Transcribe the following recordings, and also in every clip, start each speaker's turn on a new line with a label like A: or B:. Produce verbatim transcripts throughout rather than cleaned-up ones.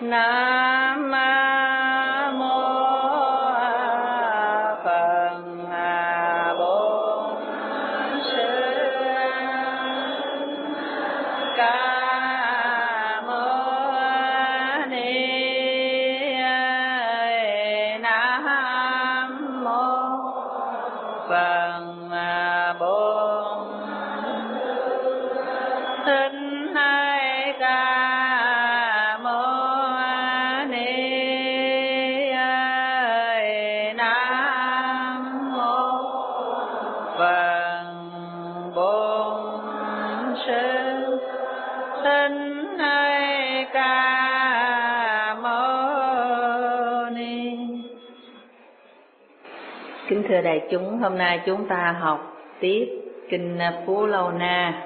A: Nam mô Phật Bổn Sư Ca Mâu Ni. Nam mô Phật Bổn Thích Ca Mâu Ni. Nam mô Phật Bổn Sư Thích Ca Mâu Ni. Kính thưa đại chúng, hôm nay chúng ta học tiếp kinh Phú Lâu Na.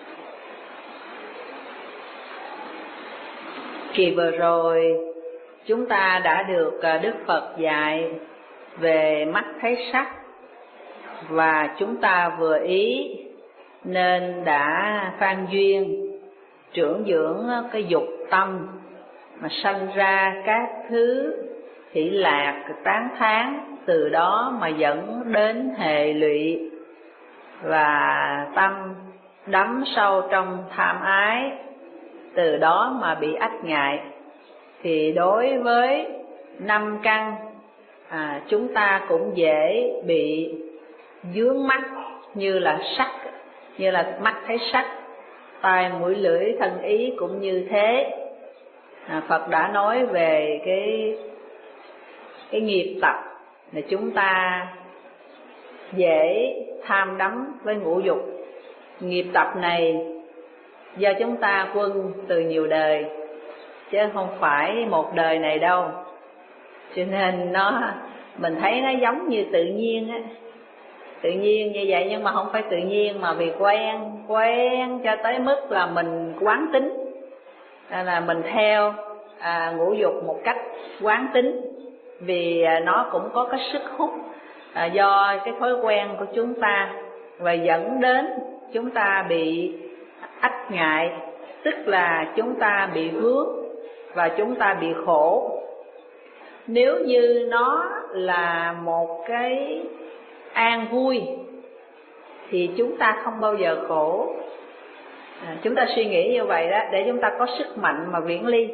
A: Kỳ vừa rồi chúng ta đã được Đức Phật dạy về mắt thấy sắc, và chúng ta vừa ý nên đã phan duyên trưởng dưỡng cái dục tâm mà sanh ra các thứ hỷ lạc tán thán, từ đó mà dẫn đến hệ lụy và tâm đắm sâu trong tham ái, từ đó mà bị ách ngại. Thì đối với năm căn à, chúng ta cũng dễ bị vướng mắt, như là sắc, như là mắt thấy sắc, tai mũi lưỡi thân ý cũng như thế. à, Phật đã nói về cái cái nghiệp tập là chúng ta dễ tham đắm với ngũ dục. Nghiệp tập này do chúng ta quân từ nhiều đời, chứ không phải một đời này đâu. Cho nên nó mình thấy nó giống như tự nhiên á, tự nhiên như vậy, nhưng mà không phải tự nhiên, mà vì quen quen cho tới mức là mình quán tính, nên là mình theo à, ngũ dục một cách quán tính, vì à, nó cũng có cái sức hút à, do cái thói quen của chúng ta, và dẫn đến chúng ta bị ách ngại, tức là chúng ta bị vướng và chúng ta bị khổ. Nếu như nó là một cái an vui thì chúng ta không bao giờ khổ. à, Chúng ta suy nghĩ như vậy đó, để chúng ta có sức mạnh mà viễn ly.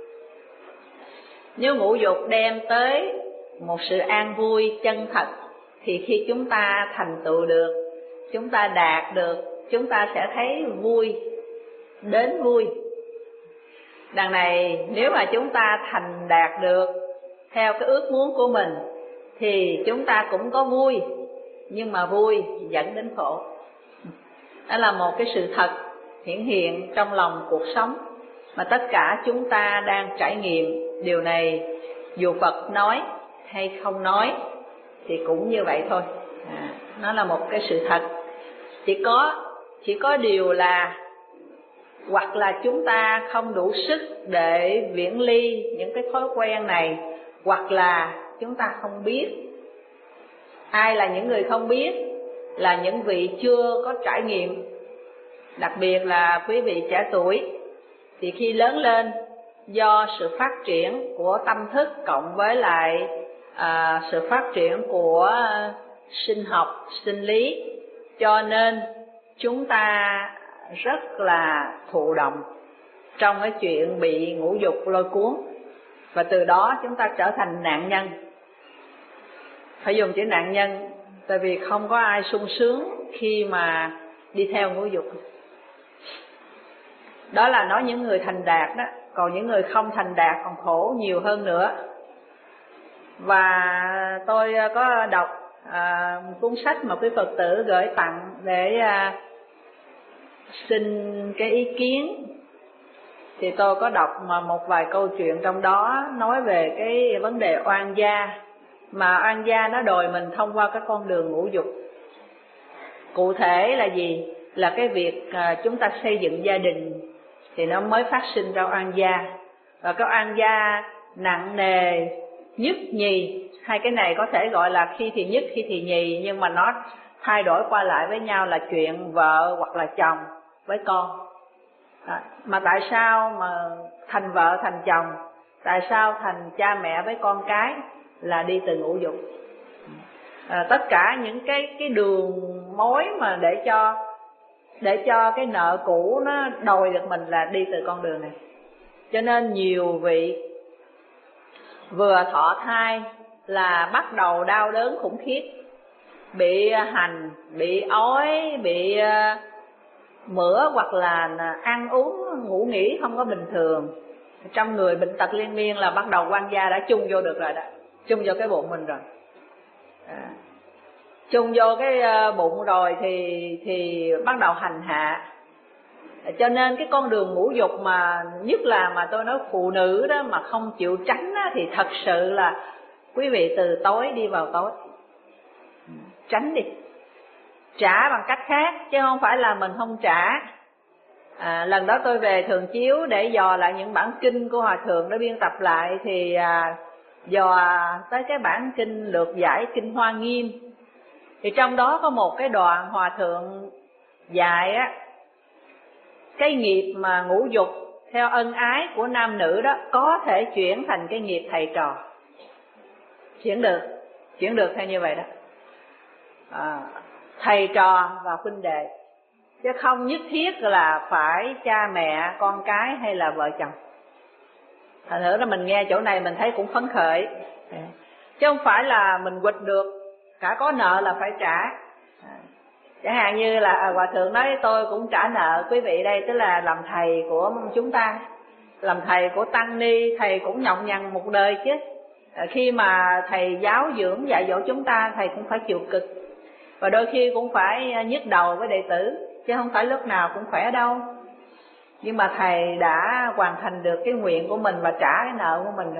A: Nếu ngũ dục đem tới một sự an vui chân thật, thì khi chúng ta thành tựu được, chúng ta đạt được, chúng ta sẽ thấy vui đến vui. Đằng này nếu mà chúng ta thành đạt được theo cái ước muốn của mình, thì chúng ta cũng có vui, nhưng mà vui dẫn đến khổ. Đó là một cái sự thật hiển hiện trong lòng cuộc sống, mà tất cả chúng ta đang trải nghiệm điều này, dù Phật nói hay không nói thì cũng như vậy thôi. à, Nó là một cái sự thật. Chỉ có chỉ có điều là hoặc là chúng ta không đủ sức để viễn ly những cái thói quen này, hoặc là chúng ta không biết. Ai là những người không biết? Là những vị chưa có trải nghiệm. Đặc biệt là quý vị trẻ tuổi, thì khi lớn lên, do sự phát triển của tâm thức cộng với lại à, sự phát triển của sinh học, sinh lý, cho nên chúng ta rất là thụ động trong cái chuyện bị ngũ dục lôi cuốn, và từ đó chúng ta trở thành nạn nhân. Phải dùng chữ nạn nhân, tại vì không có ai sung sướng khi mà đi theo ngũ dục. Đó là nói những người thành đạt đó, còn những người không thành đạt còn khổ nhiều hơn nữa. Và tôi có đọc à, một cuốn sách mà quý Phật tử gửi tặng để à, xin cái ý kiến. Thì tôi có đọc mà một vài câu chuyện trong đó nói về cái vấn đề oan gia, mà oan gia nó đòi mình thông qua cái con đường ngũ dục. Cụ thể là gì? Là cái việc à, chúng ta xây dựng gia đình thì nó mới phát sinh ra oan gia. Và cái oan gia nặng nề, nhất nhì, hai cái này có thể gọi là khi thì nhất khi thì nhì, nhưng mà nó thay đổi qua lại với nhau là chuyện vợ hoặc là chồng với con. À, mà tại sao mà thành vợ thành chồng Tại sao thành cha mẹ với con cái là đi từ ngũ dục. À, tất cả những cái cái đường mối mà để cho để cho cái nợ cũ nó đòi được mình là đi từ con đường này. Cho nên nhiều vị vừa thọ thai là bắt đầu đau đớn khủng khiếp, bị hành, bị ói, bị mửa, hoặc là ăn uống ngủ nghỉ không có bình thường. Trong người bệnh tật liên miên là bắt đầu quan gia đã chung vô được rồi đó, chung vô cái bụng mình rồi. À, chung vô cái bụng rồi thì thì bắt đầu hành hạ. Cho nên cái con đường ngũ dục mà nhất là mà tôi nói phụ nữ đó mà không chịu tránh đó, thì thật sự là quý vị từ tối đi vào tối. Tránh đi, trả bằng cách khác chứ không phải là mình không trả. À, lần đó tôi về Thường Chiếu để dò lại những bản kinh của Hòa Thượng đã biên tập lại, thì à, dò tới cái bản kinh lược giải kinh Hoa Nghiêm. Thì trong đó có một cái đoạn Hòa Thượng dạy á, cái nghiệp mà ngũ dục theo ân ái của nam nữ đó có thể chuyển thành cái nghiệp thầy trò. Chuyển được, chuyển được theo như vậy đó. À, thầy trò và huynh đệ, chứ không nhất thiết là phải cha mẹ, con cái hay là vợ chồng. Thành thử là mình nghe chỗ này mình thấy cũng phấn khởi, chứ không phải là mình quỵt được, cả có nợ là phải trả. Chẳng hạn như là Hòa Thượng nói tôi cũng trả nợ quý vị đây, tức là làm thầy của chúng ta, làm thầy của tăng ni, thầy cũng nhọc nhằn một đời chứ. Khi mà thầy giáo dưỡng dạy dỗ chúng ta, thầy cũng phải chịu cực, và đôi khi cũng phải nhức đầu với đệ tử, chứ không phải lúc nào cũng khỏe đâu. Nhưng mà thầy đã hoàn thành được cái nguyện của mình và trả cái nợ của mình rồi,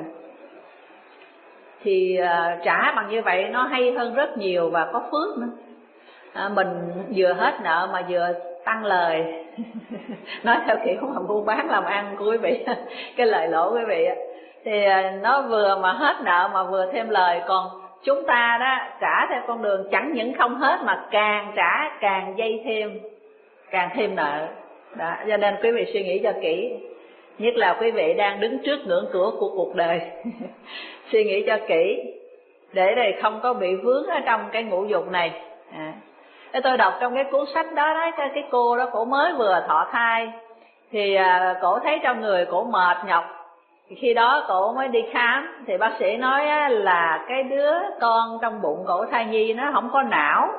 A: thì uh, trả bằng như vậy nó hay hơn rất nhiều và có phước nữa. À, mình vừa hết nợ mà vừa tăng lời. Nói theo kiểu mà buôn bán làm ăn của quý vị, cái lời lỗ quý vị, thì nó vừa mà hết nợ mà vừa thêm lời. Còn chúng ta đó trả theo con đường chẳng những không hết mà càng trả càng dây thêm, càng thêm nợ đó. Cho nên quý vị suy nghĩ cho kỹ, nhất là quý vị đang đứng trước ngưỡng cửa của cuộc đời. Suy nghĩ cho kỹ để đây không có bị vướng ở trong cái ngũ dục này. À, tôi đọc trong cái cuốn sách đó, đó cái, cái cô đó cổ mới vừa thọ thai, thì à, cổ thấy trong người cổ mệt nhọc. Khi đó cổ mới đi khám, thì bác sĩ nói á, là cái đứa con trong bụng cổ thai nhi nó không có não.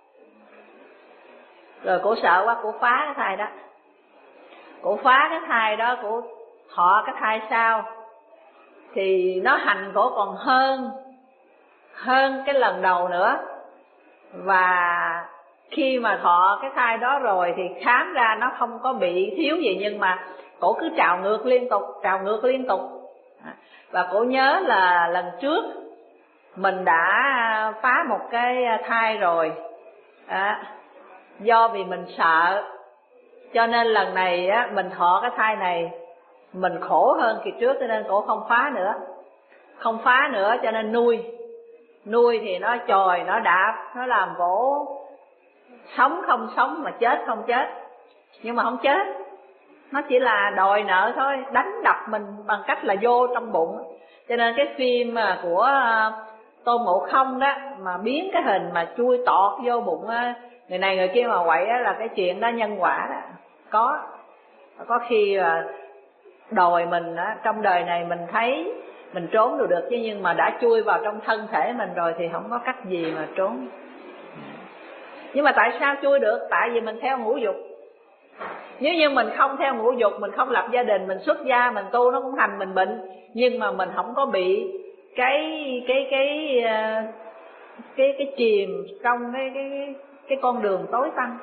A: Rồi cổ sợ quá, cổ phá cái thai đó. Cổ phá cái thai đó, cổ thọ cái thai sau, thì nó hành cổ còn hơn hơn cái lần đầu nữa. Và khi mà thọ cái thai đó rồi thì khám ra nó không có bị thiếu gì, nhưng mà cổ cứ trào ngược liên tục, trào ngược liên tục. Và cổ nhớ là lần trước mình đã phá một cái thai rồi, à, do vì mình sợ, cho nên lần này á, mình thọ cái thai này mình khổ hơn kỳ trước, cho nên cổ không phá nữa. Không phá nữa cho nên nuôi. Nuôi thì nó chồi, nó đạp, nó làm cổ sống không sống mà chết không chết. Nhưng mà không chết, nó chỉ là đòi nợ thôi, đánh đập mình bằng cách là vô trong bụng. Cho nên cái phim của Tôn Ngộ Không đó, mà biến cái hình mà chui tọt vô bụng người này người kia mà quậy, là cái chuyện đó nhân quả đó. Có Có khi đòi mình đó, trong đời này mình thấy mình trốn được được chứ, nhưng mà đã chui vào trong thân thể mình rồi thì không có cách gì mà trốn. Nhưng mà tại sao chui được? Tại vì mình theo ngũ dục. Nếu như mình không theo ngũ dục, mình không lập gia đình, mình xuất gia, mình tu, nó cũng thành mình bệnh, nhưng mà mình không có bị cái cái cái cái cái, cái chìm trong cái cái cái con đường tối tăm.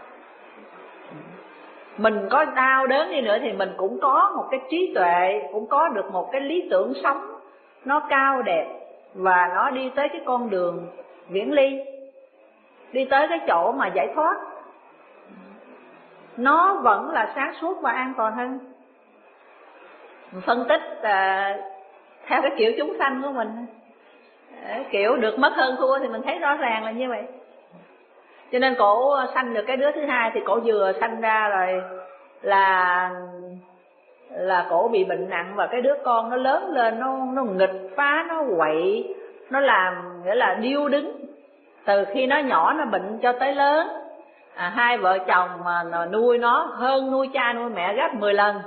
A: Mình có đau đớn đi nữa thì mình cũng có một cái trí tuệ, cũng có được một cái lý tưởng sống nó cao đẹp, và nó đi tới cái con đường viễn ly, đi tới cái chỗ mà giải thoát. Nó vẫn là sáng suốt và an toàn hơn. Mình phân tích à, theo cái kiểu chúng sanh của mình, à, kiểu được mất hơn thua thì mình thấy rõ ràng là như vậy. Cho nên cổ sanh được cái đứa thứ hai thì cổ vừa sanh ra rồi là là cổ bị bệnh nặng, và cái đứa con nó lớn lên, nó nó nghịch phá, nó quậy, nó làm nghĩa là điêu đứng. Từ khi nó nhỏ nó bệnh cho tới lớn, à, hai vợ chồng mà nuôi nó hơn nuôi cha nuôi mẹ gấp mười lần.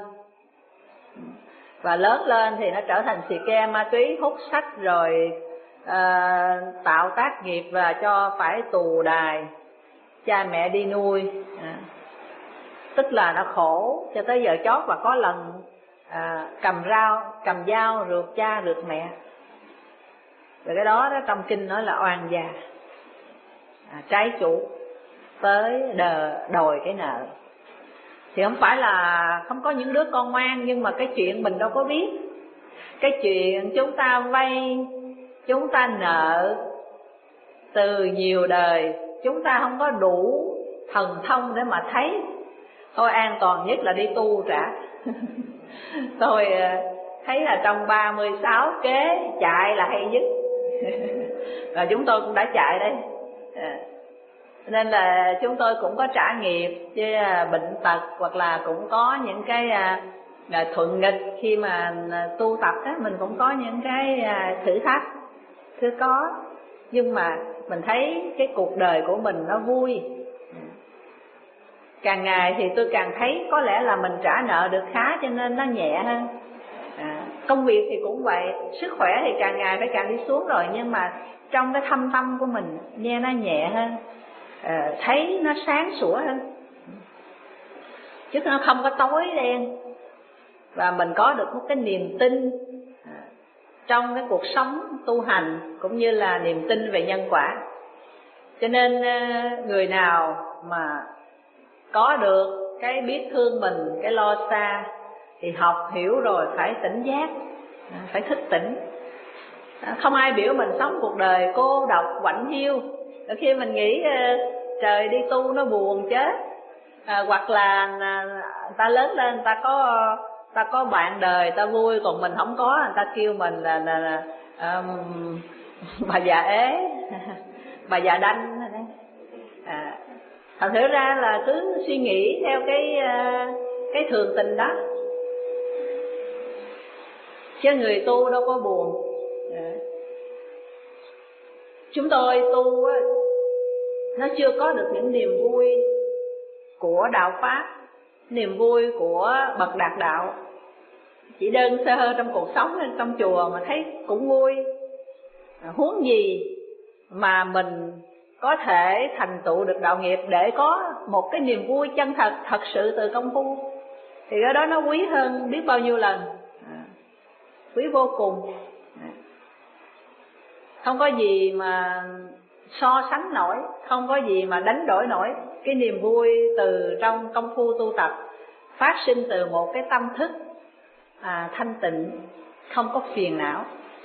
A: Và lớn lên thì nó trở thành xì ke, ma túy, hút sách, rồi à, tạo tác nghiệp và cho phải tù đài, cha mẹ đi nuôi, à, tức là nó khổ cho tới giờ chót. Và có lần à, cầm rau, cầm dao rượt cha rượt mẹ. Rồi cái đó, đó trong kinh nói là oan gia, à, trái chủ tới đờ, đòi cái nợ. Thì không phải là không có những đứa con ngoan, nhưng mà cái chuyện mình đâu có biết. Cái chuyện chúng ta vay, chúng ta nợ từ nhiều đời, chúng ta không có đủ thần thông để mà thấy. Thôi an toàn nhất là đi tu trả. Tôi thấy là trong ba mươi sáu kế chạy là hay nhất. Và chúng tôi cũng đã chạy đây, nên là chúng tôi cũng có trả nghiệp với bệnh tật, hoặc là cũng có những cái là thuận nghịch. Khi mà tu tập á, mình cũng có những cái thử thách, cứ có. Nhưng mà mình thấy cái cuộc đời của mình nó vui. Càng ngày thì tôi càng thấy có lẽ là mình trả nợ được khá, cho nên nó nhẹ hơn. À, công việc thì cũng vậy, sức khỏe thì càng ngày phải càng đi xuống rồi, nhưng mà trong cái thâm tâm của mình nghe nó nhẹ hơn, à, thấy nó sáng sủa hơn, chứ nó không có tối đen. Và mình có được một cái niềm tin à, trong cái cuộc sống tu hành, cũng như là niềm tin về nhân quả. Cho nên người nào mà có được cái biết thương mình, cái lo xa, thì học hiểu rồi phải tỉnh giác, phải thức tỉnh. Không ai biểu mình sống cuộc đời cô độc quạnh hiu. Đôi khi mình nghĩ trời đi tu nó buồn chết, à, hoặc là ta lớn lên ta có ta có bạn đời ta vui, còn mình không có, người ta kêu mình là, là, là um, bà già ế, bà già đanh. À, thật sự ra là cứ suy nghĩ theo cái cái thường tình đó, chứ người tu đâu có buồn. À, chúng tôi tu á, nó chưa có được những niềm vui của đạo pháp, niềm vui của bậc đạt đạo. Chỉ đơn sơ trong cuộc sống, trong chùa mà thấy cũng vui, huống gì mà mình có thể thành tựu được đạo nghiệp để có một cái niềm vui chân thật, thật sự từ công phu, thì cái đó nó quý hơn biết bao nhiêu lần, quý vô cùng. Không có gì mà so sánh nổi, không có gì mà đánh đổi nổi cái niềm vui từ trong công phu tu tập, phát sinh từ một cái tâm thức à, thanh tịnh, không có phiền não.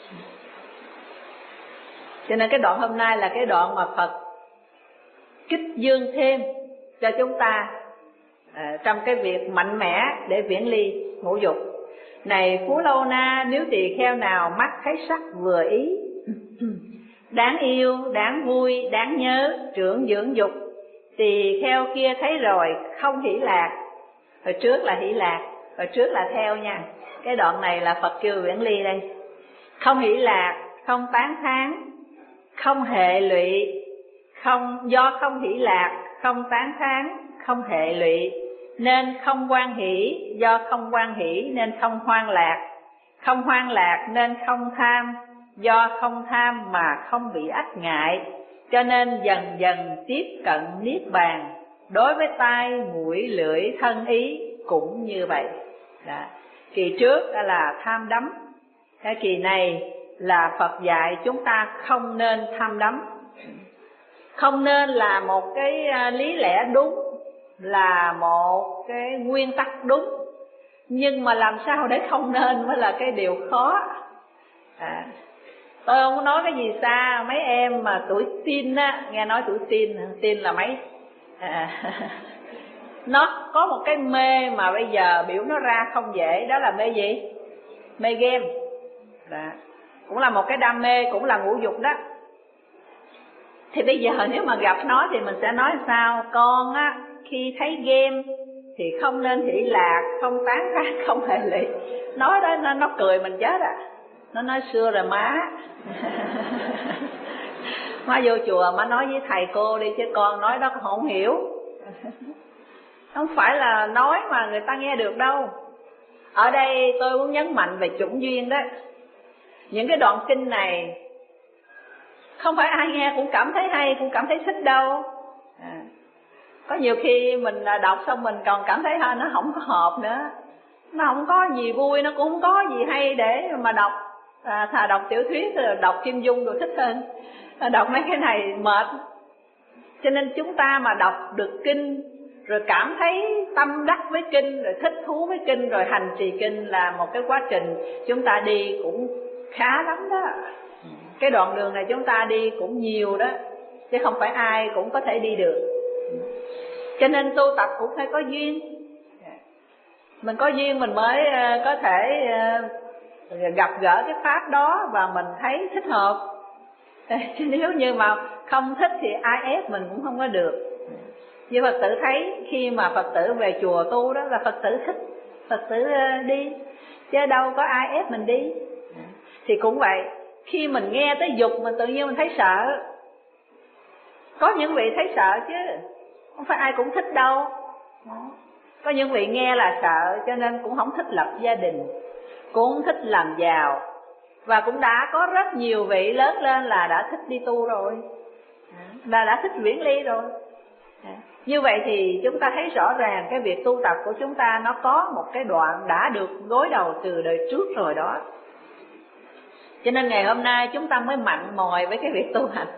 A: Cho nên cái đoạn hôm nay là cái đoạn mà Phật kích dương thêm cho chúng ta à, trong cái việc mạnh mẽ để viễn ly ngũ dục. Này Phú Lâu Na, nếu tỳ kheo nào mắt thấy sắc vừa ý, đáng yêu, đáng vui, đáng nhớ, trưởng dưỡng dục, tỳ kheo kia thấy rồi không hỷ lạc. Hồi trước là hỷ lạc, hồi trước là theo nha. Cái đoạn này là Phật kêu viễn ly đây. Không hỷ lạc, không tán thán, không hệ lụy, không do không hỷ lạc, không tán thán, không hệ lụy, nên không hoan hỷ, do không hoan hỷ nên không hoan lạc, không hoan lạc nên không tham, do không tham mà không bị ách ngại, cho nên dần dần tiếp cận niết bàn. Đối với tai, mũi, lưỡi, thân ý cũng như vậy. Đó. Kỳ trước đó là tham đắm, cái kỳ này là Phật dạy chúng ta không nên tham đắm. Không nên là một cái lý lẽ đúng, là một cái nguyên tắc đúng, nhưng mà làm sao để không nên mới là cái điều khó. À, tôi không có nói cái gì xa, mấy em mà tuổi teen á, nghe nói tuổi teen, teen là mấy à, nó có một cái mê mà bây giờ biểu nó ra không dễ, đó là mê gì? Mê game. Đó. Cũng là một cái đam mê, cũng là ngũ dục đó. Thì bây giờ nếu mà gặp nó thì mình sẽ nói sao? Con á, khi thấy game thì không nên hỷ lạc, không tán thán, không hệ lụy. Nói đó nó, nó cười mình chết à. Nó nói xưa rồi má. Má vô chùa má nói với thầy cô đi, chứ con nói đó không hiểu. Không phải là nói mà người ta nghe được đâu. Ở đây tôi muốn nhấn mạnh về chủng duyên đó. Những cái đoạn kinh này không phải ai nghe cũng cảm thấy hay, cũng cảm thấy thích đâu. À, có nhiều khi mình đọc xong mình còn cảm thấy ha, nó không có hợp nữa. Nó không có gì vui, nó cũng không có gì hay để mà đọc. À, thà đọc tiểu thuyết, đọc Kim Dung rồi thích hơn. À, đọc mấy cái này mệt. Cho nên chúng ta mà đọc được kinh, rồi cảm thấy tâm đắc với kinh, rồi thích thú với kinh, rồi hành trì kinh là một cái quá trình chúng ta đi cũng khá lắm đó. Cái đoạn đường này chúng ta đi cũng nhiều đó, chứ không phải ai cũng có thể đi được. Cho nên tu tập cũng phải có duyên. Mình có duyên mình mới có thể gặp gỡ cái pháp đó và mình thấy thích hợp. Nếu như mà không thích thì ai ép mình cũng không có được. Như Phật tử thấy khi mà Phật tử về chùa tu đó là Phật tử thích, Phật tử đi, chứ đâu có ai ép mình đi. Thì cũng vậy, khi mình nghe tới dục mình tự nhiên mình thấy sợ. Có những vị thấy sợ chứ, không phải ai cũng thích đâu. Có những vị nghe là sợ cho nên cũng không thích lập gia đình, cũng không thích làm giàu. Và cũng đã có rất nhiều vị lớn lên là đã thích đi tu rồi, là đã thích viễn ly rồi. Như vậy thì chúng ta thấy rõ ràng cái việc tu tập của chúng ta nó có một cái đoạn đã được gối đầu từ đời trước rồi đó. Cho nên ngày hôm nay chúng ta mới mặn mòi với cái việc tu hành.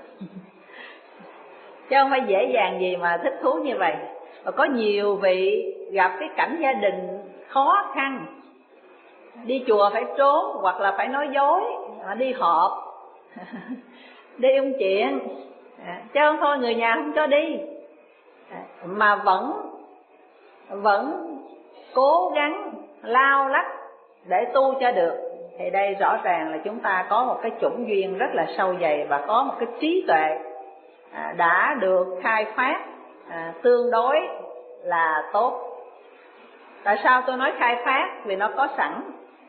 A: Chứ không phải dễ dàng gì mà thích thú như vậy. Và có nhiều vị gặp cái cảnh gia đình khó khăn, đi chùa phải trốn hoặc là phải nói dối, đi họp, đi ung chuyện, chứ không thôi người nhà không cho đi, mà vẫn vẫn cố gắng lao lách để tu cho được. Thì đây rõ ràng là chúng ta có một cái chủng duyên rất là sâu dày và có một cái trí tuệ đã được khai phát tương đối là tốt. Tại sao tôi nói khai phát? Vì nó có sẵn.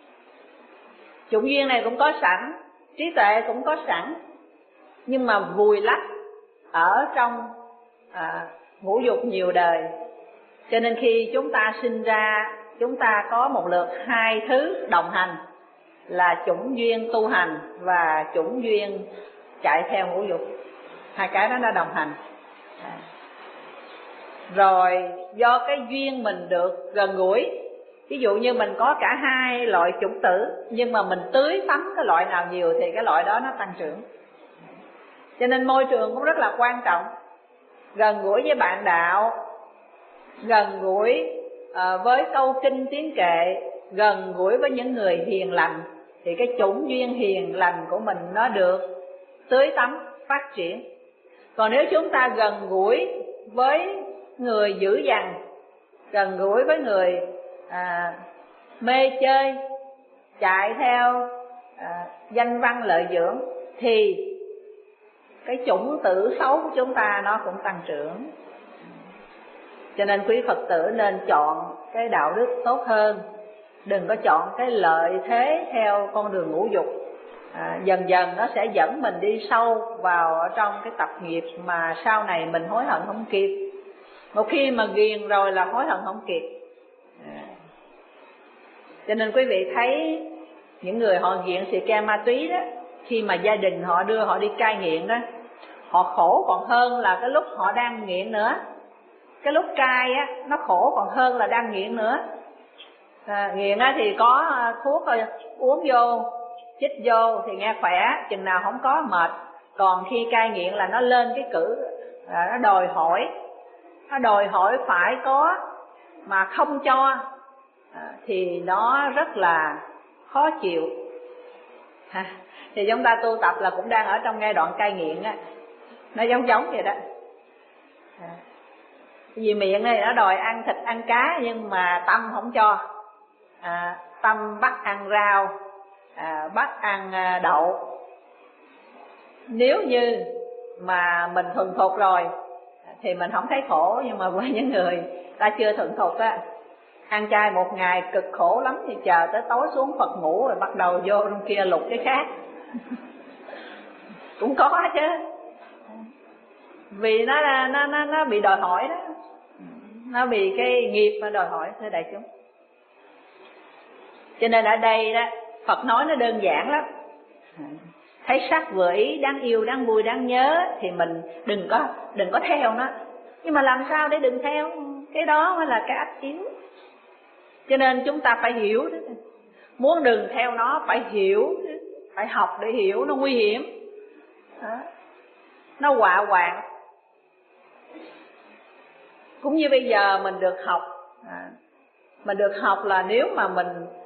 A: Chủng duyên này cũng có sẵn, trí tuệ cũng có sẵn, nhưng mà vùi lấp ở trong à, ngũ dục nhiều đời. Cho nên khi chúng ta sinh ra, chúng ta có một lượt hai thứ đồng hành, là chủng duyên tu hành và chủng duyên chạy theo ngũ dục. Hai cái đó nó đồng hành. à. Rồi do cái duyên mình được gần gũi, ví dụ như mình có cả hai loại chủng tử, nhưng mà mình tưới tắm cái loại nào nhiều thì cái loại đó nó tăng trưởng. Cho nên môi trường cũng rất là quan trọng. Gần gũi với bạn đạo, gần gũi uh, với câu kinh tiếng kệ, gần gũi với những người hiền lành, thì cái chủng duyên hiền lành của mình nó được tưới tắm, phát triển. Còn nếu chúng ta gần gũi với người dữ dằn, gần gũi với người à, mê chơi, chạy theo à, danh văn lợi dưỡng, thì cái chủng tử xấu của chúng ta nó cũng tăng trưởng. Cho nên quý Phật tử nên chọn cái đạo đức tốt hơn, đừng có chọn cái lợi thế theo con đường ngũ dục. à, Dần dần nó sẽ dẫn mình đi sâu vào ở trong cái tập nghiệp mà sau này mình hối hận không kịp. Một khi mà ghiền rồi là hối hận không kịp. à. Cho nên quý vị thấy những người họ nghiện xì ke ma túy đó, khi mà gia đình họ đưa họ đi cai nghiện đó, họ khổ còn hơn là cái lúc họ đang nghiện nữa. Cái lúc cai á, nó khổ còn hơn là đang nghiện nữa. à, Nghiện á thì có thuốc thôi, uống vô, chích vô thì nghe khỏe, chừng nào không có mệt. Còn khi cai nghiện là nó lên cái cử, à, nó đòi hỏi, nó đòi hỏi phải có, mà không cho à, thì nó rất là khó chịu. à, Thì chúng ta tu tập là cũng đang ở trong giai đoạn cai nghiện á, nó giống giống vậy đó. à, Vì miệng này nó đòi ăn thịt ăn cá, nhưng mà tâm không cho. à, Tâm bắt ăn rau, à, bắt ăn đậu. Nếu như mà mình thuần thục rồi thì mình không thấy khổ, nhưng mà với những người ta chưa thuần thục á, ăn chay một ngày cực khổ lắm, thì chờ tới tối xuống Phật ngủ rồi bắt đầu vô trong kia lục cái khác. Cũng có chứ, vì nó nó nó nó bị đòi hỏi đó, nó bị cái nghiệp mà đòi hỏi thưa đại chúng. Cho nên ở đây đó Phật nói nó đơn giản lắm. Thấy sắc vừa ý, đáng yêu, đáng vui, đáng nhớ thì mình đừng có đừng có theo nó. Nhưng mà làm sao để đừng theo? Cái đó mới là cái ách yếu. Cho nên chúng ta phải hiểu đó. Muốn đừng theo nó phải hiểu, phải học để hiểu, nó nguy hiểm đó. Nó quạ quạng. Cũng như bây giờ mình được học à, mình được học là nếu mà mình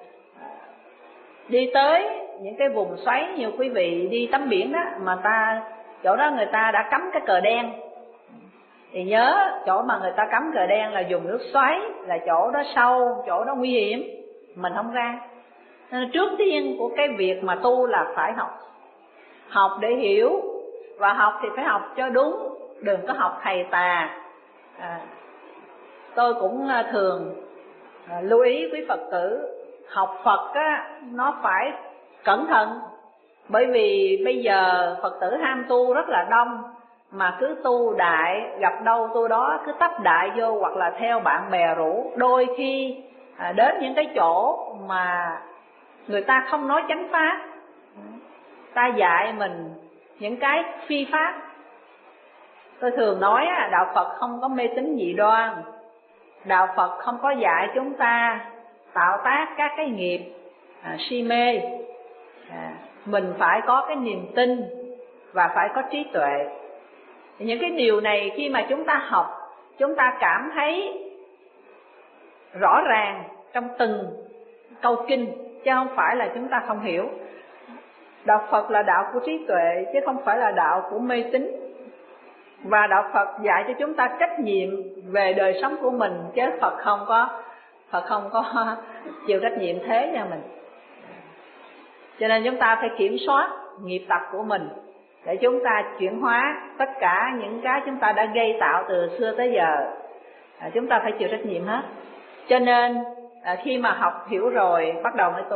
A: đi tới những cái vùng xoáy, như quý vị đi tắm biển đó, mà ta chỗ đó người ta đã cắm cái cờ đen, thì nhớ chỗ mà người ta cắm cờ đen là dùng nước xoáy, là chỗ đó sâu, chỗ đó nguy hiểm, mình không ra. Nên trước tiên của cái việc mà tu là phải học, học để hiểu, và học thì phải học cho đúng, đừng có học thầy tà. à, tôi cũng thường à, lưu ý quý Phật tử học Phật á, nó phải cẩn thận. Bởi vì bây giờ Phật tử ham tu rất là đông, mà cứ tu đại, gặp đâu tu đó, cứ tấp đại vô, hoặc là theo bạn bè rủ. Đôi khi à, đến những cái chỗ mà người ta không nói chánh pháp, ta dạy mình những cái phi pháp. Tôi thường nói đạo Phật không có mê tín dị đoan, đạo Phật không có dạy chúng ta tạo tác các cái nghiệp à, si mê. à, Mình phải có cái niềm tin và phải có trí tuệ. Những cái điều này khi mà chúng ta học, chúng ta cảm thấy rõ ràng trong từng câu kinh, chứ không phải là chúng ta không hiểu. Đạo Phật là đạo của trí tuệ, chứ không phải là đạo của mê tín. Và đạo Phật dạy cho chúng ta trách nhiệm về đời sống của mình, chứ Phật không có Phật không có chịu trách nhiệm thế cho mình. Cho nên chúng ta phải kiểm soát nghiệp tập của mình để chúng ta chuyển hóa tất cả những cái chúng ta đã gây tạo từ xưa tới giờ. à, Chúng ta phải chịu trách nhiệm hết. Cho nên à, khi mà học hiểu rồi bắt đầu mới tu.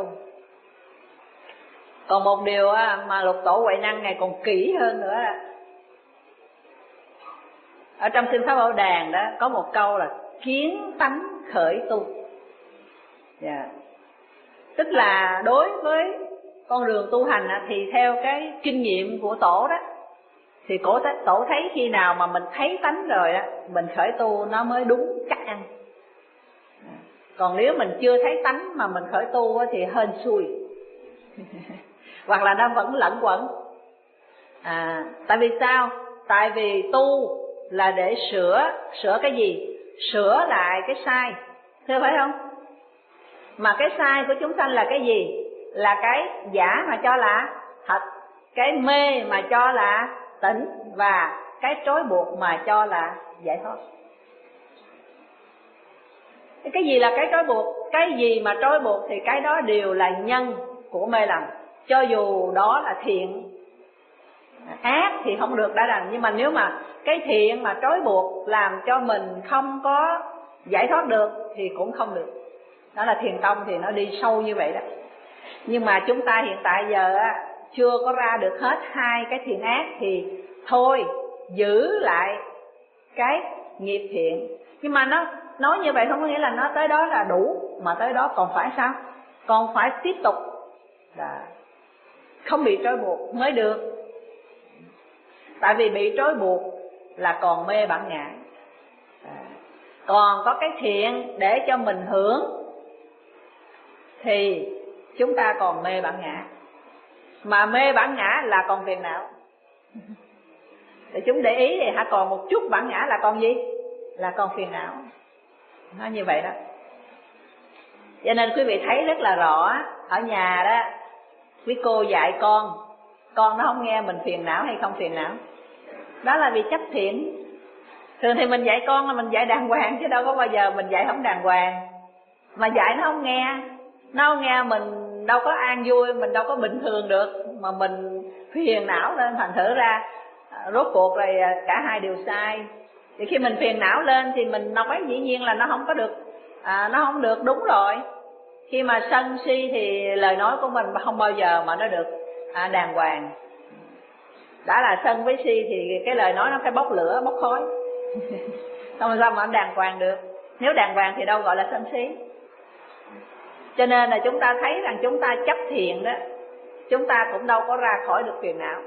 A: Còn một điều á, mà Lục Tổ Huệ Năng này còn kỹ hơn nữa. Ở trong Kinh Pháp Bảo Đàn đó có một câu là kiến tánh khởi tu. yeah. Tức là đối với con đường tu hành thì theo cái kinh nghiệm của Tổ đó, thì cổ Tổ thấy khi nào mà mình thấy tánh rồi á, mình khởi tu nó mới đúng chắc ăn. Còn nếu mình chưa thấy tánh mà mình khởi tu thì hên xui. Hoặc là nó vẫn lẫn quẩn. à, Tại vì sao? Tại vì tu là để sửa. Sửa cái gì? Sửa lại cái sai, thưa phải không? Mà cái sai của chúng sanh là cái gì? Là cái giả mà cho là thật, cái mê mà cho là tỉnh, và cái trói buộc mà cho là giải thoát. Cái gì là cái trói buộc? Cái gì mà trói buộc thì cái đó đều là nhân của mê lầm. Cho dù đó là thiện, ác thì không được đã đành. Nhưng mà nếu mà cái thiện mà trói buộc làm cho mình không có giải thoát được thì cũng không được. Đó là thiền tông thì nó đi sâu như vậy đó. Nhưng mà chúng ta hiện tại giờ á, chưa có ra được hết hai cái thiện ác thì thôi, giữ lại cái nghiệp thiện. Nhưng mà nó nói như vậy không có nghĩa là nó tới đó là đủ, mà tới đó còn phải sao? Còn phải tiếp tục là không bị trói buộc mới được. Tại vì bị trói buộc là còn mê bản ngã. à, Còn có cái thiện để cho mình hưởng thì chúng ta còn mê bản ngã. Mà mê bản ngã là còn phiền não. Để chúng để ý thì hả, còn một chút bản ngã là còn gì? Là còn phiền não. Nó như vậy đó. Cho nên quý vị thấy rất là rõ. Ở nhà đó, quý cô dạy con, con nó không nghe mình phiền não hay không phiền não. Đó là vì chấp thiện. Thường thì mình dạy con là mình dạy đàng hoàng, chứ đâu có bao giờ mình dạy không đàng hoàng. Mà dạy nó không nghe, nó không nghe mình đâu có an vui, mình đâu có bình thường được, mà mình phiền não lên. Thành thử ra rốt cuộc rồi cả hai đều sai. Thì khi mình phiền não lên thì mình nói dĩ nhiên là nó không có được, à, nó không được đúng rồi. Khi mà sân si thì lời nói của mình không bao giờ mà nó được à, đàng hoàng. Đã là sân với si thì cái lời nói nó phải bốc lửa, bốc khói. Không sao mà nó đàng hoàng được. Nếu đàng hoàng thì đâu gọi là sân si. Cho nên là chúng ta thấy rằng chúng ta chấp thiện đó, chúng ta cũng đâu có ra khỏi được phiền não.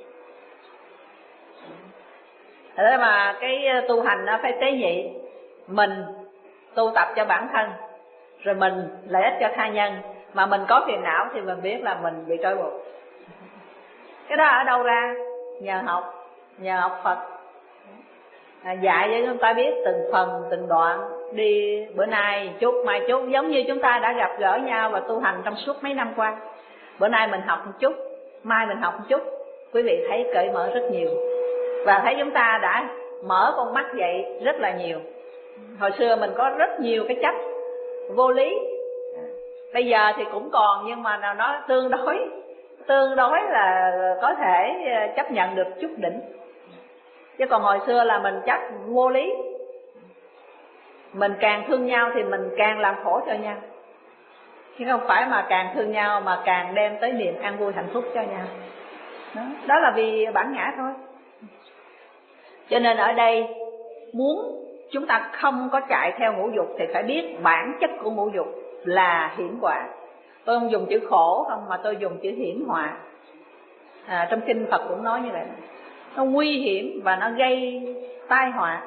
A: Thế mà cái tu hành nó phải tế nhị. Mình tu tập cho bản thân, rồi mình lợi ích cho tha nhân. Mà mình có phiền não thì mình biết là mình bị trói buộc. Cái đó ở đâu ra? Nhờ học, nhờ học Phật à, dạy cho chúng ta biết từng phần, từng đoạn. Đi bữa nay chút, mai chút. Giống như chúng ta đã gặp gỡ nhau và tu hành trong suốt mấy năm qua. Bữa nay mình học một chút, mai mình học một chút. Quý vị thấy cởi mở rất nhiều. Và thấy chúng ta đã mở con mắt vậy rất là nhiều. Hồi xưa mình có rất nhiều cái chấp vô lý, bây giờ thì cũng còn, nhưng mà nó tương đối Tương đối là có thể chấp nhận được chút đỉnh. Chứ còn hồi xưa là mình chấp vô lý. Mình càng thương nhau thì mình càng làm khổ cho nhau. Chứ không phải mà càng thương nhau mà càng đem tới niềm an vui hạnh phúc cho nhau. Đó, đó là vì bản ngã thôi. Cho nên ở đây muốn chúng ta không có chạy theo ngũ dục thì phải biết bản chất của ngũ dục là hiểm họa. Tôi không dùng chữ khổ không, mà tôi dùng chữ hiểm họa. à, Trong kinh Phật cũng nói như vậy. Nó nguy hiểm và nó gây tai họa.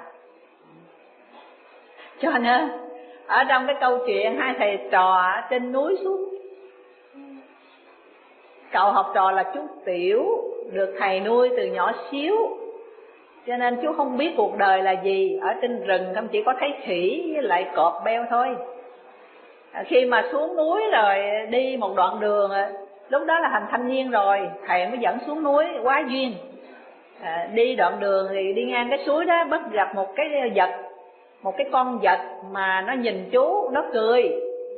A: Cho nên ở trong cái câu chuyện hai thầy trò trên núi xuống, cậu học trò là chú Tiểu, được thầy nuôi từ nhỏ xíu, cho nên chú không biết cuộc đời là gì. Ở trên rừng không chỉ có thấy khỉ với lại cọp beo thôi. à, Khi mà xuống núi rồi đi một đoạn đường, lúc đó là thành thanh niên rồi, thầy mới dẫn xuống núi quá duyên. à, Đi đoạn đường thì đi ngang cái suối đó, bất gặp một cái vật, một cái con vật mà nó nhìn chú, nó cười.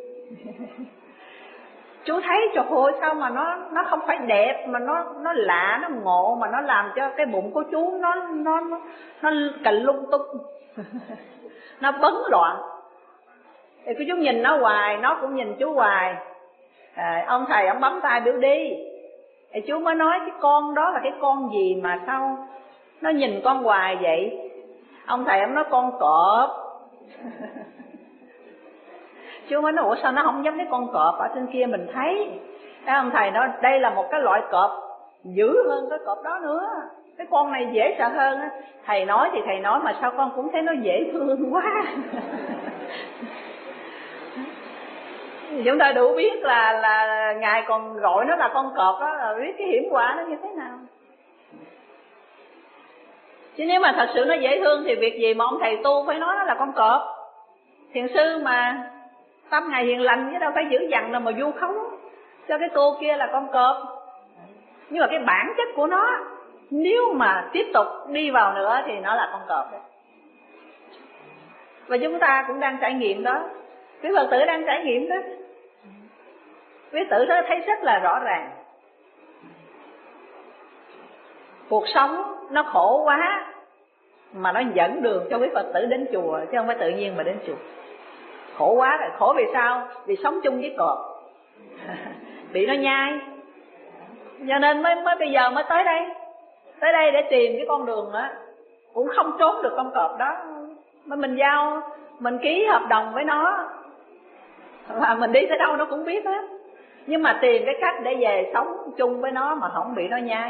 A: Chú thấy trời ơi, sao mà nó nó không phải đẹp mà nó nó lạ, nó ngộ, mà nó làm cho cái bụng của chú nó nó nó nó cành lung tung. Nó bấn loạn. Thì chú nhìn nó hoài, nó cũng nhìn chú hoài. à, Ông thầy ông bấm tay biểu đi. Thì chú mới nói cái con đó là cái con gì mà sao nó nhìn con hoài vậy? Ông thầy ông nói con cọp. Chú mới nói ủa sao nó không giống cái con cọp ở trên kia mình thấy. Cái ông thầy nói đây là một cái loại cọp dữ hơn cái cọp đó nữa, cái con này dễ sợ hơn á. Thầy nói thì thầy nói mà sao con cũng thấy nó dễ thương quá. Chúng ta đủ biết là là ngài còn gọi nó là con cọp đó, là biết cái hiểm họa nó như thế nào. Chứ nếu mà thật sự nó dễ thương thì việc gì mà ông thầy tu phải nói nó là con cọp. Thiền sư mà tâm ngài hiền lành chứ đâu phải dữ dằn đâu mà vu khống cho cái cô kia là con cọp. Nhưng mà cái bản chất của nó nếu mà tiếp tục đi vào nữa thì nó là con cọp đấy. Và chúng ta cũng đang trải nghiệm đó. Quý Phật tử đang trải nghiệm đó. Quý tử đó thấy rất là rõ ràng. Cuộc sống nó khổ quá mà nó dẫn đường cho quý Phật tử đến chùa, chứ không phải tự nhiên mà đến chùa. Khổ quá rồi. Khổ vì sao? Vì sống chung với cọp. Bị nó nhai. Cho nên mới, mới bây giờ mới tới đây. Tới đây để tìm cái con đường đó. Cũng không trốn được con cọp đó. Mới mình giao, mình ký hợp đồng với nó, và mình đi tới đâu nó cũng biết hết. Nhưng mà tìm cái cách để về sống chung với nó mà không bị nó nhai.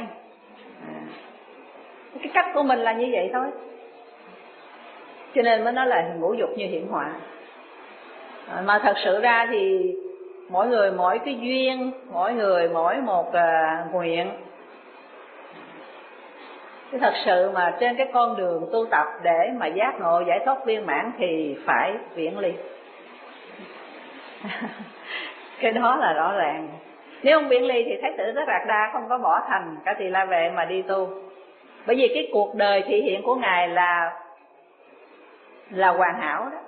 A: Cái cách của mình là như vậy thôi. Cho nên mới nói là ngũ dục như hiểm họa. à, Mà thật sự ra thì mỗi người mỗi cái duyên, mỗi người mỗi một uh, nguyện. Chứ thật sự mà trên cái con đường tu tập để mà giác ngộ giải thoát viên mãn thì phải viễn ly. Cái đó là rõ ràng. Nếu không viễn ly thì Thái tử Tất Đạt Đa không có bỏ thành Cả Tỳ La Vệ mà đi tu. Bởi vì cái cuộc đời thị hiện của ngài là là hoàn hảo đó,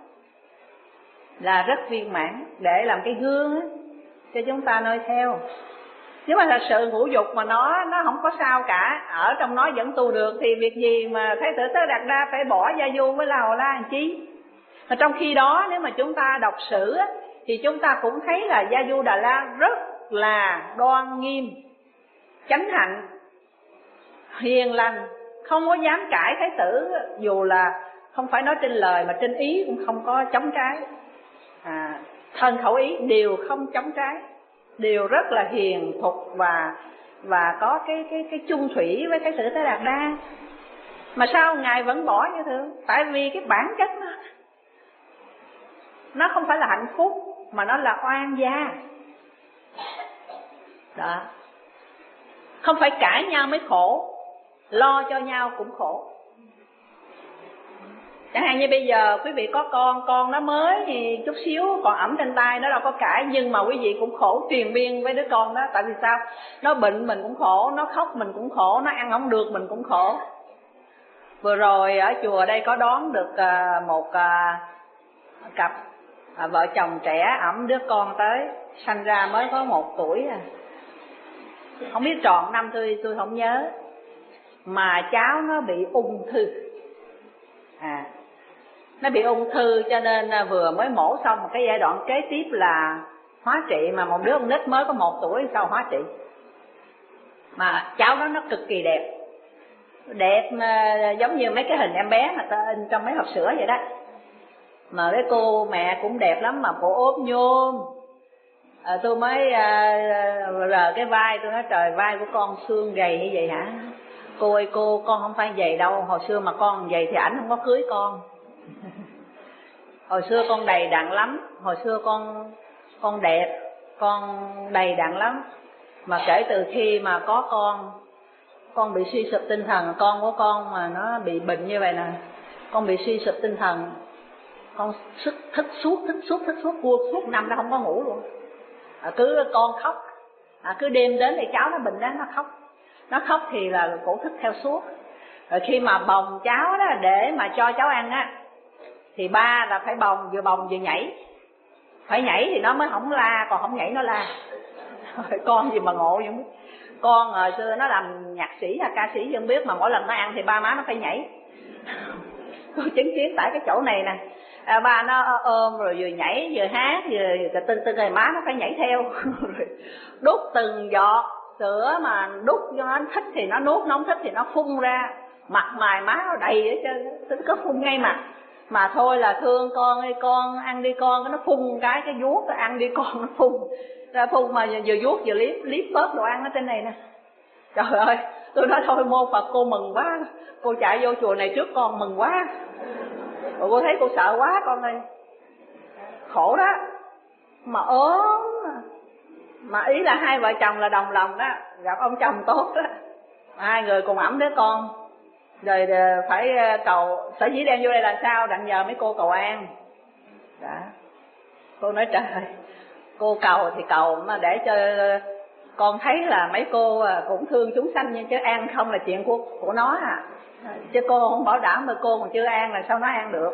A: là rất viên mãn, để làm cái gương đó, cho chúng ta noi theo. Nếu mà thật sự ngũ dục mà nó nó không có sao cả, ở trong nó vẫn tu được, thì việc gì mà Thái tử Tất Đạt Đa phải bỏ Gia Du với La Hầu La làm chi? Mà trong khi đó nếu mà chúng ta đọc sử á, thì chúng ta cũng thấy là Gia Du Đà La rất là đoan nghiêm, chánh hạnh, hiền lành, không có dám cãi Thái tử, dù là không phải nói trên lời mà trên ý cũng không có chống trái. À, thân khẩu ý đều không chống trái, đều rất là hiền thục và và có cái cái cái chung thủy với Thái tử Tất Đạt Đa. Mà sao ngài vẫn bỏ như thường? Tại vì cái bản chất nó nó không phải là hạnh phúc mà nó là oan gia. Đó. Không phải cãi nhau mới khổ, lo cho nhau cũng khổ. Chẳng hạn như bây giờ quý vị có con, con nó mới thì chút xíu còn ẩm trên tay, nó đâu có cãi, nhưng mà quý vị cũng khổ triền miên với đứa con đó. Tại vì sao? Nó bệnh mình cũng khổ, nó khóc mình cũng khổ, nó ăn không được mình cũng khổ. Vừa rồi ở chùa đây có đón được một cặp vợ chồng trẻ ẵm đứa con tới, sanh ra mới có một tuổi à. Không biết tròn năm tôi tôi không nhớ. Mà cháu nó bị ung thư. À, nó bị ung thư cho nên vừa mới mổ xong, một cái giai đoạn kế tiếp là hóa trị. Mà một đứa con nít mới có một tuổi sao hóa trị. Mà cháu đó nó cực kỳ đẹp, đẹp mà giống như mấy cái hình em bé mà ta in trong mấy hộp sữa vậy đó. Mà cái cô mẹ cũng đẹp lắm, mà cô ốm nhôm. À, tôi mới à, rờ cái vai, tôi nói trời, vai của con xương gầy như vậy hả? Cô ơi cô, con không phải vậy đâu, hồi xưa mà con vậy thì ảnh không có cưới con. Hồi xưa con đầy đặn lắm, hồi xưa con con đẹp, con đầy đặn lắm. Mà kể từ khi mà có con, con bị suy sụp tinh thần. Con của con mà nó bị bệnh như vậy nè, con bị suy sụp tinh thần, con thức, thức suốt, thức suốt, thức suốt, suốt, suốt năm nó không có ngủ luôn. À, cứ con khóc, à, cứ đêm đến thì cháu nó bệnh đó, nó khóc. Nó khóc thì là cổ thức theo suốt. Rồi khi mà bồng cháu đó để mà cho cháu ăn á, thì ba là phải bồng, vừa bồng vừa nhảy. Phải nhảy thì nó mới không la, còn không nhảy nó la. Con gì mà ngộ vậy không biết. Con hồi xưa nó làm nhạc sĩ hay ca sĩ không biết, mà mỗi lần nó ăn thì ba má nó phải nhảy. Tôi chứng kiến tại cái chỗ này nè, à, ba nó ôm rồi vừa nhảy vừa hát vừa từng từng ngày má nó phải nhảy theo. Đút từng giọt sữa mà đút cho nó thích thì nó nuốt, nó không thích thì nó phun ra, mặt mày má nó đầy hết trơn, tính có phun ngay mặt. Mà thôi là thương con ơi, con ăn đi con, nó phun cái cái vuốt, ăn đi con, nó phun ra, phun mà vừa vuốt vừa liếm liếm bớt đồ ăn ở trên này nè. Trời ơi, tôi nói thôi mô Phật, cô mừng quá, cô chạy vô chùa này trước con mừng quá. Rồi cô thấy cô sợ quá con ơi, khổ đó, mà ốm. Mà ý là hai vợ chồng là đồng lòng đó, gặp ông chồng tốt đó, hai người cùng ẵm đứa con. Rồi phải cầu, sở dĩ đem vô đây là sao, đặng nhờ mấy cô cầu an. Đó. Cô nói trời, cô cầu thì cầu mà để cho con thấy là mấy cô cũng thương chúng sanh, nhưng chứ an không là chuyện của của nó à. Chứ cô không bảo đảm mà cô còn chưa an là sao nó an được.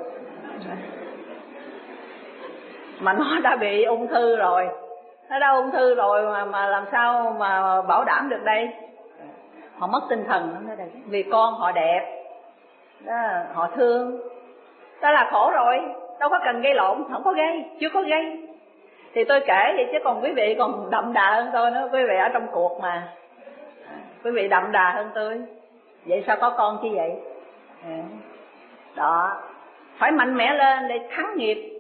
A: Mà nó đã bị ung thư rồi, nó đã ung thư rồi mà, mà làm sao mà bảo đảm được đây. Họ mất tinh thần đó, vì con họ đẹp đó, họ thương, đó là khổ rồi, đâu có cần gây lộn, không có gây, chưa có gây. Thì tôi kể vậy chứ còn quý vị còn đậm đà hơn tôi nữa, quý vị ở trong cuộc mà, quý vị đậm đà hơn tôi, vậy sao có con chi vậy? Đó, phải mạnh mẽ lên để thắng nghiệp.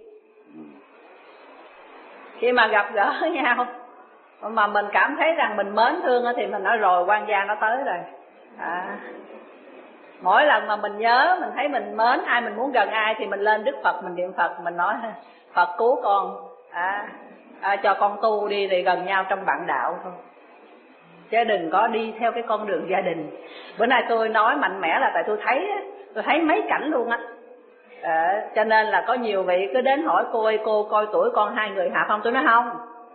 A: Khi mà gặp gỡ nhau mà mình cảm thấy rằng mình mến thương thì mình nói rồi, quan gia nó tới rồi. À, mỗi lần mà mình nhớ, mình thấy mình mến ai, mình muốn gần ai thì mình lên Đức Phật, mình niệm Phật, mình nói Phật cứu con, à, à, cho con tu đi thì gần nhau trong bạn đạo thôi, chứ đừng có đi theo cái con đường gia đình. Bữa nay tôi nói mạnh mẽ là tại tôi thấy, tôi thấy mấy cảnh luôn á. À, cho nên là có nhiều vị cứ đến hỏi cô ơi cô coi tuổi con hai người hạp không, tôi nói không.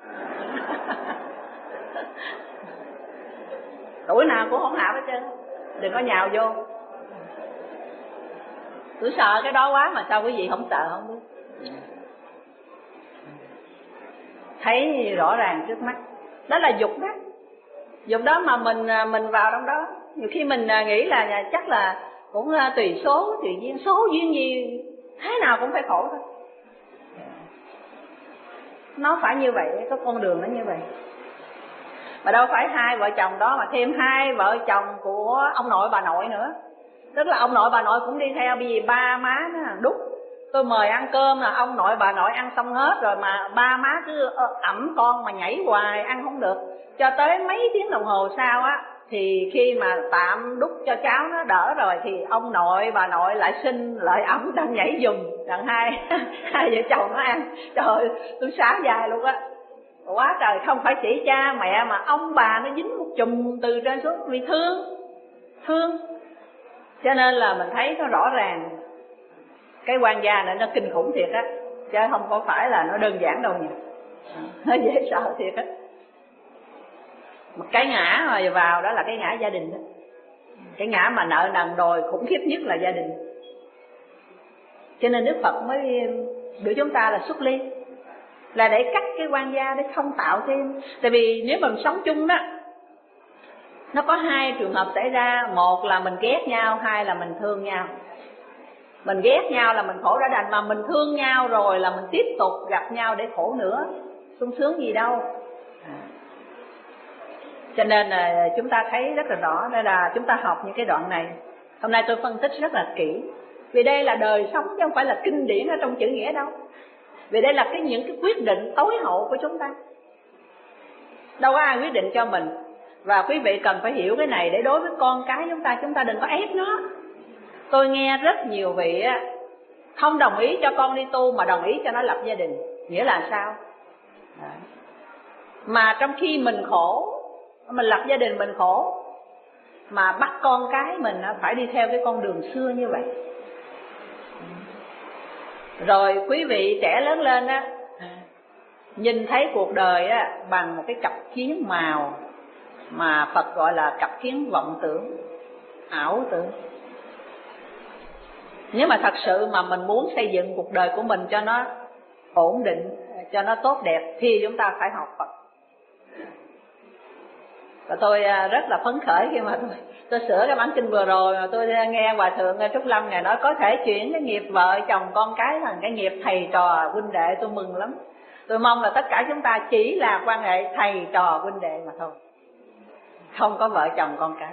A: Tuổi nào cũng không hạp hết trơn, đừng có nhào vô. Tôi sợ cái đó quá mà sao quý vị không sợ không biết. Thấy rõ ràng trước mắt, đó là dục đó. Dục đó mà mình mình vào trong đó. Nhiều khi mình nghĩ là chắc là cũng tùy số, tùy duyên, số duyên gì thế nào cũng phải khổ thôi. Nó phải như vậy, có con đường nó như vậy. Mà đâu phải hai vợ chồng đó mà thêm hai vợ chồng của ông nội bà nội nữa. Tức là ông nội bà nội cũng đi theo, bởi vì ba má nó đúc. Tôi mời ăn cơm là ông nội bà nội ăn xong hết rồi mà ba má cứ ẵm con mà nhảy hoài ăn không được. Cho tới mấy tiếng đồng hồ sau á, thì khi mà tạm đút cho cháu nó đỡ rồi thì ông nội bà nội lại xin lại ẩm đang nhảy giùm đặng hai hai vợ chồng nó ăn. Trời ơi, tôi xá dài luôn á. Quá trời, không phải chỉ cha mẹ mà ông bà nó dính một chùm từ trên xuống vì thương thương. Cho nên là mình thấy nó rõ ràng cái quan gia này nó kinh khủng thiệt á, chứ không có phải là nó đơn giản đâu nha. Nó dễ sợ thiệt á. Một cái ngã mà vào đó là cái ngã gia đình đó. Cái ngã mà nợ nần đòi khủng khiếp nhất là gia đình. Cho nên Đức Phật mới biểu chúng ta là xuất ly, là để cắt cái quan gia, để không tạo thêm. Tại vì nếu mình sống chung đó, nó có hai trường hợp xảy ra. Một là mình ghét nhau, hai là mình thương nhau. Mình ghét nhau là mình khổ đã đành, mà mình thương nhau rồi là mình tiếp tục gặp nhau để khổ nữa. Sung sướng gì đâu. à. Cho nên là chúng ta thấy rất là rõ. Nên là chúng ta học những cái đoạn này. Hôm nay tôi phân tích rất là kỹ, vì đây là đời sống chứ không phải là kinh điển ở trong chữ nghĩa đâu. Vì đây là cái những cái quyết định tối hậu của chúng ta, đâu có ai quyết định cho mình. Và quý vị cần phải hiểu cái này để đối với con cái chúng ta, chúng ta đừng có ép nó. Tôi nghe rất nhiều vị không đồng ý cho con đi tu mà đồng ý cho nó lập gia đình. Nghĩa là sao? Đấy. Mà trong khi mình khổ, mình lập gia đình mình khổ, mà bắt con cái mình phải đi theo cái con đường xưa như vậy. Rồi quý vị trẻ lớn lên á, nhìn thấy cuộc đời á bằng một cái cặp kiến màu mà Phật gọi là cặp kiến vọng tưởng, ảo tưởng. Nếu mà thật sự mà mình muốn xây dựng cuộc đời của mình cho nó ổn định, cho nó tốt đẹp, thì chúng ta phải học Phật. Và tôi rất là phấn khởi khi mà tôi, tôi sửa cái bản kinh vừa rồi mà tôi nghe Hòa Thượng Trúc Lâm Ngài nói có thể chuyển cái nghiệp vợ chồng con cái thành cái nghiệp thầy trò huynh đệ. Tôi mừng lắm. Tôi mong là tất cả chúng ta chỉ là quan hệ thầy trò huynh đệ mà thôi, không có vợ chồng con cái.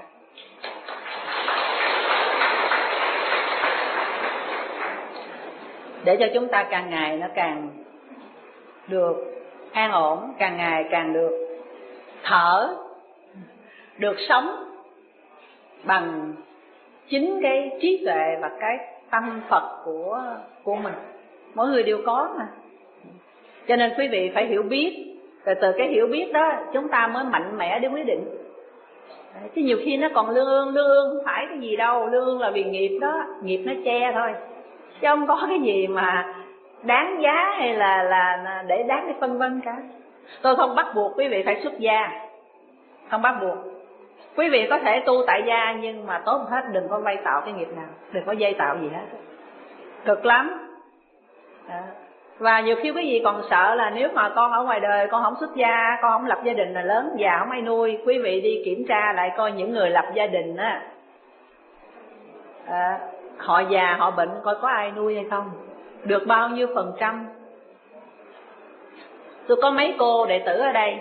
A: Để cho chúng ta càng ngày nó càng được an ổn, càng ngày càng được thở, được sống bằng chính cái trí tuệ và cái tâm Phật của của mình. Mỗi người đều có mà. Cho nên quý vị phải hiểu biết, rồi từ cái hiểu biết đó chúng ta mới mạnh mẽ để quyết định. Chứ nhiều khi nó còn lương ương, lương ương không phải cái gì đâu, lương ương là vì nghiệp đó, nghiệp nó che thôi. Chứ không có cái gì mà đáng giá hay là là để đáng để phân vân cả. Tôi không bắt buộc quý vị phải xuất gia, không bắt buộc. Quý vị có thể tu tại gia, nhưng mà tốt hết đừng có vay tạo cái nghiệp nào, đừng có dây tạo gì hết, cực lắm. Đó. Và nhiều khi quý vị còn sợ là nếu mà con ở ngoài đời con không xuất gia, con không lập gia đình là lớn già không ai nuôi. Quý vị đi kiểm tra lại coi những người lập gia đình á, à, họ già họ bệnh coi có ai nuôi hay không, được bao nhiêu phần trăm. Tôi có mấy cô đệ tử ở đây,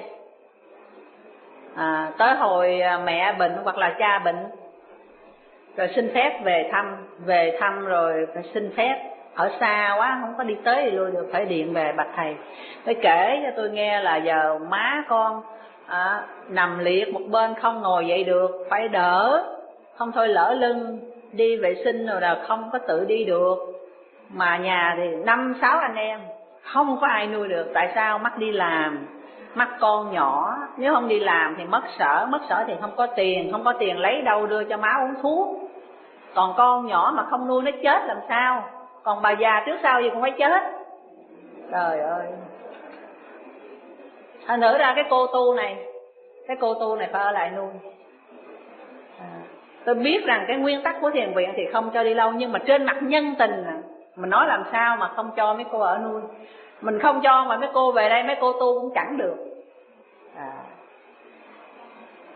A: à, tới hồi mẹ bệnh hoặc là cha bệnh rồi xin phép về thăm, về thăm rồi phải xin phép, ở xa quá không có đi tới thì lui được, phải điện về bạch thầy. Phải kể cho tôi nghe là giờ má con à, nằm liệt một bên không ngồi dậy được, phải đỡ, không thôi lỡ lưng đi vệ sinh rồi là không có tự đi được. Mà nhà thì năm sáu anh em, không có ai nuôi được. Tại sao? Mắc đi làm, mắc con nhỏ, nếu không đi làm thì mất sở, mất sở thì không có tiền, không có tiền lấy đâu đưa cho má uống thuốc. Còn con nhỏ mà không nuôi nó chết làm sao? Còn bà già trước sau gì cũng phải chết. Trời ơi. Thành thử ra cái cô tu này, cái cô tu này phải ở lại nuôi. À, tôi biết rằng cái nguyên tắc của thiền viện thì không cho đi lâu, nhưng mà trên mặt nhân tình mình nói làm sao mà không cho mấy cô ở nuôi. Mình không cho mà mấy cô về đây mấy cô tu cũng chẳng được. À,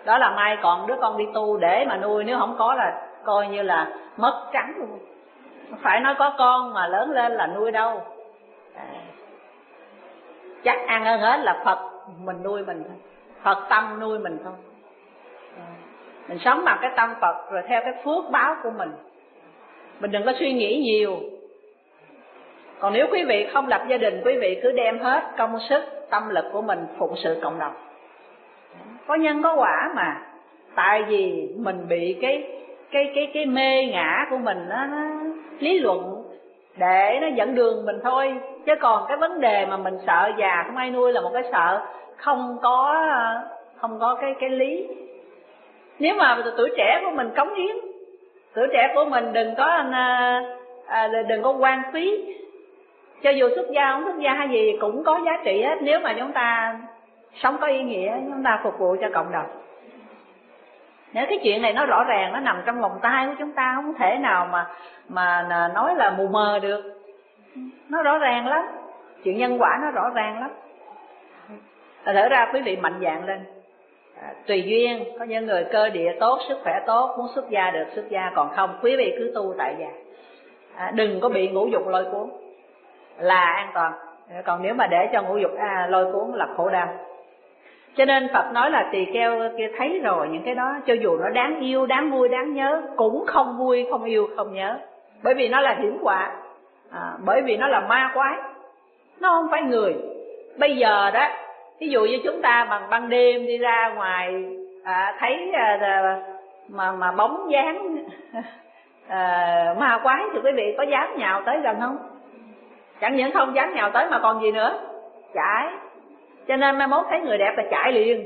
A: Đó là mai còn đứa con đi tu để mà nuôi, nếu không có là coi như là mất trắng luôn. Phải nói có con mà lớn lên là nuôi đâu. À, chắc ăn hơn hết là Phật mình nuôi mình thôi, Phật tâm nuôi mình thôi. À, mình sống bằng cái tâm Phật rồi theo cái phước báo của mình. Mình đừng có suy nghĩ nhiều. Còn nếu quý vị không lập gia đình, quý vị cứ đem hết công sức, tâm lực của mình phụng sự cộng đồng. Có nhân có quả mà. Tại vì mình bị cái cái cái cái mê ngã của mình nó, nó lý luận để nó dẫn đường mình thôi. Chứ còn cái vấn đề mà mình sợ già không ai nuôi là một cái sợ không có không có cái cái lý. Nếu mà tuổi trẻ của mình cống hiến, tuổi trẻ của mình đừng có à, đừng có quan phí. Cho dù xuất gia không xuất gia hay gì cũng có giá trị hết, nếu mà chúng ta sống có ý nghĩa, chúng ta phục vụ cho cộng đồng. Nếu cái chuyện này nó rõ ràng, nó nằm trong vòng tay của chúng ta, không thể nào mà mà nói là mù mờ được. Nó rõ ràng lắm, chuyện nhân quả nó rõ ràng lắm. Thật ra quý vị mạnh dạn lên. À, tùy duyên, có những người cơ địa tốt, sức khỏe tốt, muốn xuất gia được xuất gia, còn không quý vị cứ tu tại gia. À, đừng có bị ngũ dục lôi cuốn là an toàn. Còn nếu mà để cho ngũ dục à, lôi cuốn là khổ đau. Cho nên Phật nói là tỳ kheo kia thấy rồi những cái đó, cho dù nó đáng yêu, đáng vui, đáng nhớ, cũng không vui, không yêu, không nhớ. Bởi vì nó là hiểm họa, à, bởi vì nó là ma quái, nó không phải người. Bây giờ đó, ví dụ như chúng ta bằng ban đêm đi ra ngoài à, thấy à, mà mà bóng dáng à, ma quái thì quý vị có dám nhào tới gần không? Chẳng những không dám nhào tới mà còn gì nữa? Chạy. Cho nên mai mốt thấy người đẹp là chạy liền.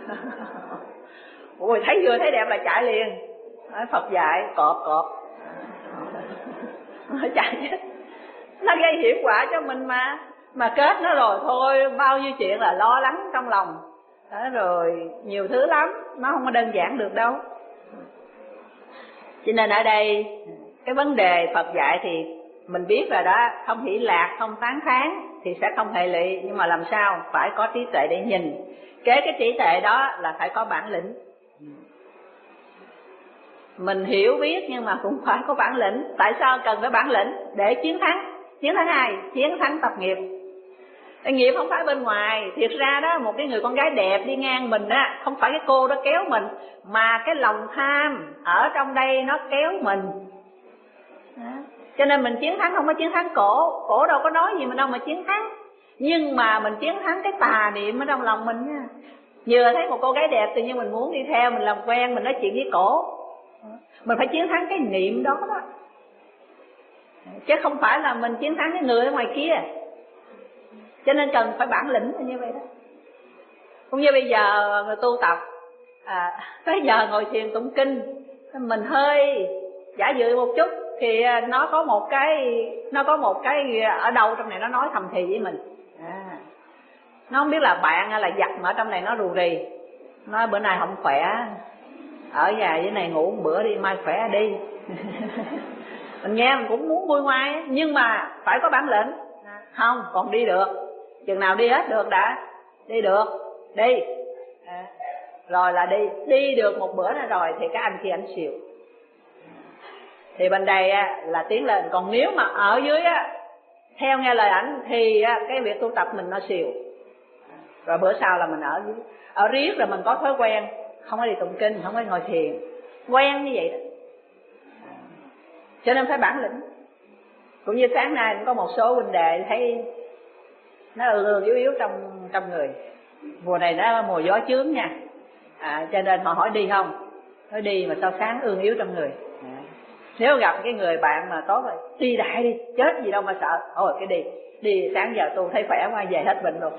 A: Ôi thấy vừa thấy đẹp là chạy liền. Phật dạy cọp cọp chạy chứ. Nó gây hiểm họa cho mình mà. Mà kết nó rồi thôi, bao nhiêu chuyện là lo lắng trong lòng. Đó rồi nhiều thứ lắm, nó không có đơn giản được đâu. Cho nên ở đây cái vấn đề Phật dạy thì mình biết rồi đó, không hỷ lạc, không tán thán thì sẽ không hệ lụy. Nhưng mà làm sao? Phải có trí tuệ để nhìn. Kế cái trí tuệ đó là phải có bản lĩnh. Mình hiểu biết nhưng mà cũng phải có bản lĩnh. Tại sao cần phải bản lĩnh? Để chiến thắng. Chiến thắng ai? Chiến thắng tập nghiệp. Cái nghiệp không phải bên ngoài. Thiệt ra đó, một cái người con gái đẹp đi ngang mình á, không phải cái cô đó kéo mình, mà cái lòng tham ở trong đây nó kéo mình đó. Cho nên mình chiến thắng không có chiến thắng cổ. Cổ đâu có nói gì mình đâu mà chiến thắng. Nhưng mà mình chiến thắng cái tà niệm ở trong lòng mình nha. Vừa thấy một cô gái đẹp tự nhiên mình muốn đi theo, mình làm quen, mình nói chuyện với cổ. Mình phải chiến thắng cái niệm đó đó, chứ không phải là mình chiến thắng cái người ở ngoài kia. Cho nên cần phải bản lĩnh như vậy đó. Cũng như bây giờ người tu tập à, tới giờ ngồi thiền tụng kinh, mình hơi giả dự một chút thì nó có một cái nó có một cái ở đâu trong này nó nói thầm thì với mình. À, nó không biết là bạn hay là giặc mà ở trong này nó rù rì, nói bữa nay không khỏe, ở nhà dưới này ngủ một bữa đi, mai khỏe đi. Mình nghe mình cũng muốn vui ngoai, nhưng mà phải có bản lĩnh. Không, còn đi được, chừng nào đi hết được đã. Đi được, đi à, rồi là đi. Đi được một bữa nữa rồi thì cái anh kia anh xìu, thì bên đây á, là tiến lên. Còn nếu mà ở dưới á, theo nghe lời ảnh thì á, cái việc tu tập mình nó xìu. Rồi bữa sau là mình ở dưới. Ở riết rồi mình có thói quen, không có đi tụng kinh, không có ngồi thiền, quen như vậy đó. Cho nên phải bản lĩnh. Cũng như sáng nay cũng có một số huynh đệ thấy nó ương yếu yếu trong trong người. Mùa này nó mùa gió chướng nha, à, cho nên họ hỏi đi không. Nói đi mà sao sáng ương yếu trong người. À, nếu gặp cái người bạn mà tốt rồi, đi đại đi, chết gì đâu mà sợ. Thôi cái đi, đi sáng giờ tu thấy khỏe quá, về hết bệnh luôn.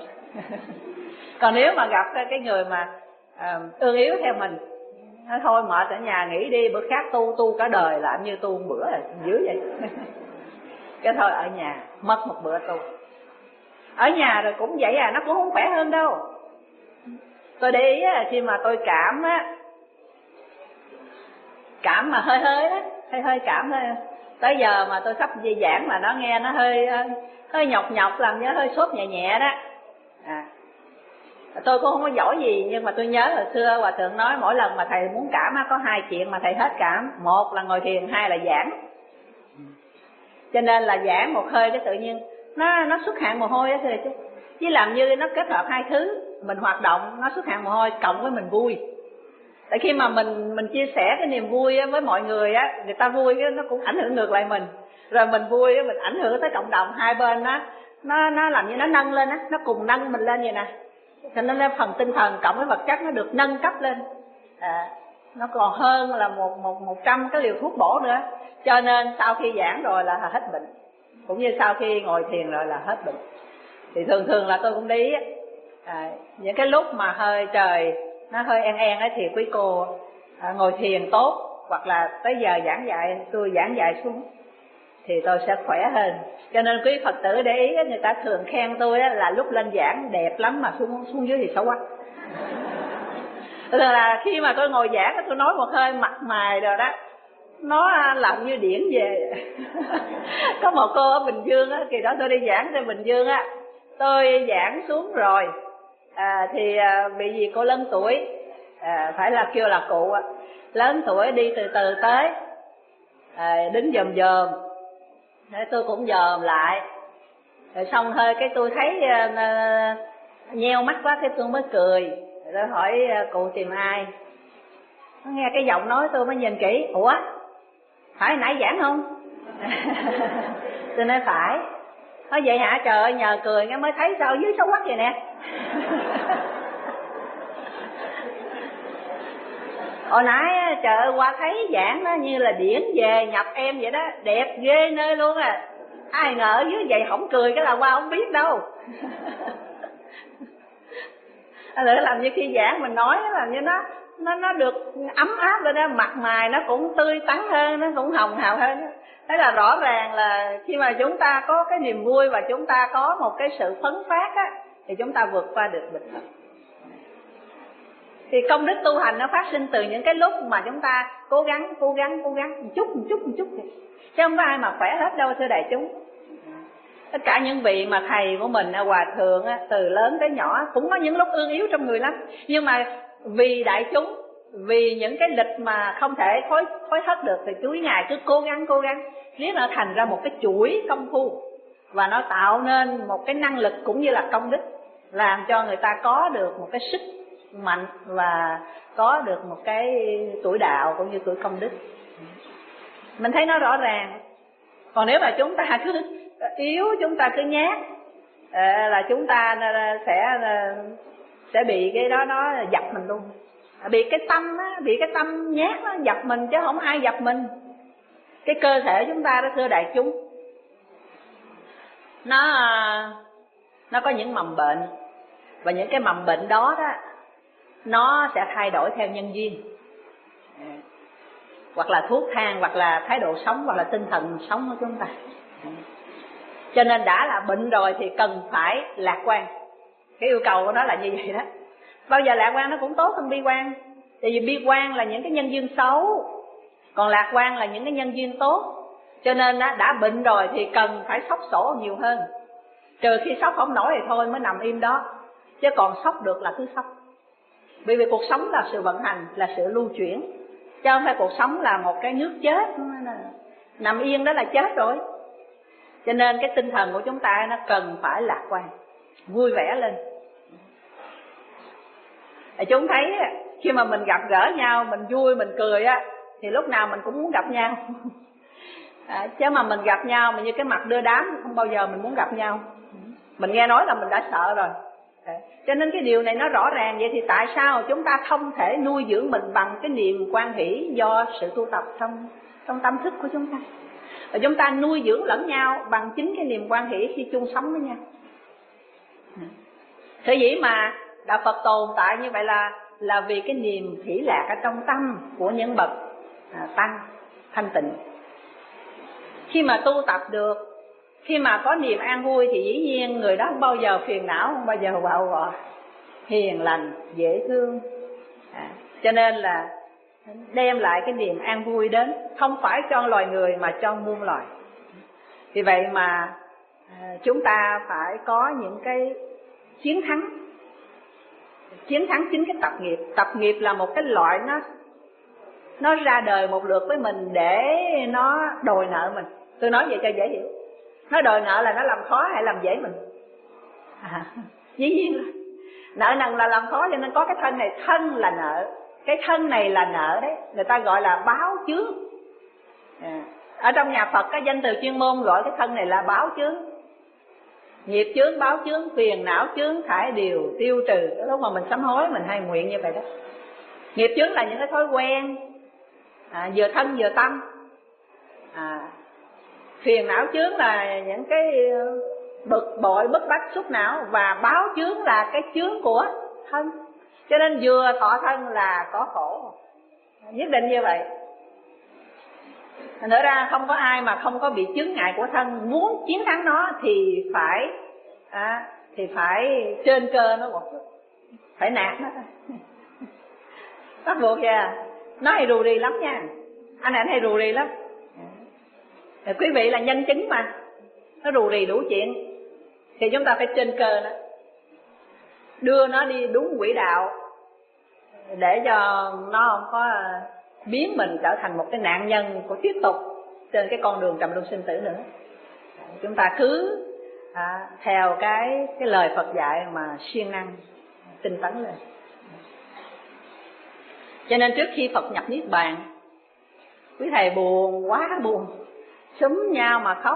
A: Còn nếu mà gặp cái người mà à, ương yếu theo mình, nói thôi mệt ở nhà nghỉ đi, bữa khác tu, tu cả đời làm như tu một bữa là dưới vậy. Cái thôi ở nhà mất một bữa tu. Ở nhà rồi cũng vậy à, nó cũng không khỏe hơn đâu. Tôi để ý á, khi mà tôi cảm á, cảm mà hơi hơi đó, hơi hơi cảm thôi. Tới giờ mà tôi sắp di giảng mà nó nghe nó hơi hơi nhọc nhọc, làm như hơi sốt nhẹ nhẹ đó. À, Tôi cũng không có giỏi gì, nhưng mà tôi nhớ hồi xưa Hòa Thượng nói mỗi lần mà thầy muốn cảm có hai chuyện mà thầy hết cảm. Một là ngồi thiền, hai là giảng. Cho nên là giảng một hơi cái tự nhiên nó nó xuất hạn mồ hôi đó thưa chứ. Chứ làm như nó kết hợp hai thứ, mình hoạt động nó xuất hạn mồ hôi cộng với mình vui. Tại khi mà mình mình chia sẻ cái niềm vui với mọi người á, người ta vui cái nó cũng ảnh hưởng ngược lại mình. Rồi mình vui mình ảnh hưởng tới cộng đồng, hai bên nó nó nó làm như nó nâng lên á, nó cùng nâng mình lên vậy nè. Cho nên là phần tinh thần cộng với vật chất nó được nâng cấp lên. À, nó còn hơn là một một một trăm cái liều thuốc bổ nữa. Cho nên sau khi giảng rồi là hết bệnh, cũng như sau khi ngồi thiền rồi là hết bệnh. Thì thường thường là tôi cũng để ý à, những cái lúc mà hơi trời nó hơi en en ấy thì quý cô à, ngồi thiền tốt, hoặc là tới giờ giảng dạy tôi giảng dạy xuống thì tôi sẽ khỏe hơn. Cho nên quý Phật tử để ý người ta thường khen tôi là lúc lên giảng đẹp lắm mà xuống xuống dưới thì xấu quá. Rồi là khi mà tôi ngồi giảng tôi nói một hơi mặt mày rồi đó, nó làm như điển về. Có một cô ở Bình Dương á, kỳ đó tôi đi giảng tại Bình Dương á, tôi giảng xuống rồi à, thì à, bị gì cô lớn tuổi à, phải là kêu là cụ á, lớn tuổi đi từ từ tới à, đứng dòm dòm, thế tôi cũng dòm lại, rồi xong hơi cái tôi thấy à, nheo mắt quá, cái tôi mới cười, rồi tôi hỏi à, cụ tìm ai. Nó nghe cái giọng nói tôi mới nhìn kỹ, ủa phải nãy giảng không? Tôi nói phải. Nói vậy hả? Trời ơi, nhờ cười cái mới thấy sao dưới xấu quắc vậy nè. Hồi nãy trời ơi qua thấy giảng nó như là điển về nhập em vậy đó, đẹp ghê nơi luôn à. Ai ngờ ở dưới vậy không cười cái là qua không biết đâu. Lỡ làm như khi giảng mình nói làm như nó nó nó được ấm áp lên đó, mặt mày nó cũng tươi tắn hơn, nó cũng hồng hào hơn. Thế là rõ ràng là khi mà chúng ta có cái niềm vui và chúng ta có một cái sự phấn phát á, thì chúng ta vượt qua được bệnh tật. Thì công đức tu hành nó phát sinh từ những cái lúc mà chúng ta cố gắng, cố gắng, cố gắng một chút, một chút, một chút vậy. Chứ không có ai mà khỏe hết đâu thưa đại chúng. Tất cả những vị mà thầy của mình, hòa thượng từ lớn tới nhỏ cũng có những lúc ương yếu trong người lắm. Nhưng mà vì đại chúng, vì những cái lịch mà không thể thối, thối thất được thì chuối Ngài cứ cố gắng, cố gắng riết nó thành ra một cái chuỗi công phu. Và nó tạo nên một cái năng lực cũng như là công đức, làm cho người ta có được một cái sức mạnh và có được một cái tuổi đạo cũng như tuổi công đức. Mình thấy nó rõ ràng. Còn nếu mà chúng ta cứ yếu, chúng ta cứ nhát là chúng ta sẽ sẽ bị cái đó nó dập mình luôn. Bị cái tâm á, bị cái tâm nhát nó dập mình chứ không ai dập mình. Cái cơ thể chúng ta đó thưa đại chúng, nó nó có những mầm bệnh, và những cái mầm bệnh đó đó nó sẽ thay đổi theo nhân duyên, hoặc là thuốc thang, hoặc là thái độ sống, hoặc là tinh thần sống của chúng ta. Cho nên đã là bệnh rồi thì cần phải lạc quan. Cái yêu cầu của nó là như vậy đó. Bao giờ lạc quan nó cũng tốt hơn bi quan. Tại vì bi quan là những cái nhân duyên xấu, còn lạc quan là những cái nhân duyên tốt. Cho nên đã bệnh rồi thì cần phải sốc sổ nhiều hơn. Trừ khi sốc không nổi thì thôi mới nằm im đó. Chứ còn sốc được là cứ sốc. Bởi vì cuộc sống là sự vận hành, là sự lưu chuyển, chứ không phải cuộc sống là một cái nước chết. Nằm yên đó là chết rồi. Cho nên cái tinh thần của chúng ta nó cần phải lạc quan, vui vẻ lên. Chúng thấy khi mà mình gặp gỡ nhau, mình vui, mình cười á, thì lúc nào mình cũng muốn gặp nhau. À, chứ mà mình gặp nhau mà như cái mặt đưa đám, không bao giờ mình muốn gặp nhau. Mình nghe nói là mình đã sợ rồi. À, cho nên cái điều này nó rõ ràng. Vậy thì tại sao chúng ta không thể nuôi dưỡng mình bằng cái niềm quan hỷ do sự tu tập trong, trong tâm thức của chúng ta? Và chúng ta nuôi dưỡng lẫn nhau bằng chính cái niềm quan hỷ khi chung sống với nhau. Thế dĩ mà đạo Phật tồn tại như vậy là là vì cái niềm hỷ lạc ở trong tâm của những bậc à, tăng thanh tịnh. Khi mà tu tập được, khi mà có niềm an vui thì dĩ nhiên người đó không bao giờ phiền não, không bao giờ quạo quọ, hiền lành, dễ thương. À, cho nên là đem lại cái niềm an vui đến, không phải cho loài người mà cho muôn loài. Vì vậy mà à, chúng ta phải có những cái chiến thắng chiến thắng chính cái tập nghiệp. Tập nghiệp là một cái loại nó nó ra đời một lượt với mình để nó đòi nợ mình. Tôi nói vậy cho dễ hiểu. Nó đòi nợ là nó làm khó hay làm dễ mình? À, dĩ nhiên là nợ nần là làm khó, cho nên có cái thân này. Thân là nợ, cái thân này là nợ đấy, người ta gọi là báo chướng. À, ở trong nhà Phật cái danh từ chuyên môn gọi cái thân này là báo chướng. Nghiệp chướng, báo chướng, phiền não chướng thải điều tiêu trừ. Lúc mà mình sám hối mình hay nguyện như vậy đó. Nghiệp chướng là những cái thói quen, à, vừa thân vừa tâm. à, Phiền não chướng là những cái bực bội bức bách xúc não. Và báo chướng là cái chướng của thân. Cho nên vừa thọ thân là có khổ, nhất định như vậy. Thành thử ra không có ai mà không có bị chướng ngại của thân. Muốn chiến thắng nó thì phải à, thì phải trên cơ nó một chút, phải nạt nó. Bắt buộc kìa. Nó hay rù rì lắm nha. Anh anh hay rù rì lắm. Thì quý vị là nhân chứng mà. Nó rù rì đủ chuyện thì chúng ta phải trên cơ nó, đưa nó đi đúng quỹ đạo, để cho nó không có biến mình trở thành một cái nạn nhân của tiếp tục trên cái con đường trầm luân sinh tử nữa. Chúng ta cứ à, theo cái cái lời Phật dạy mà siêng năng tinh tấn lên. Cho nên trước khi Phật nhập niết bàn, quý thầy buồn quá buồn, xúm nhau mà khóc.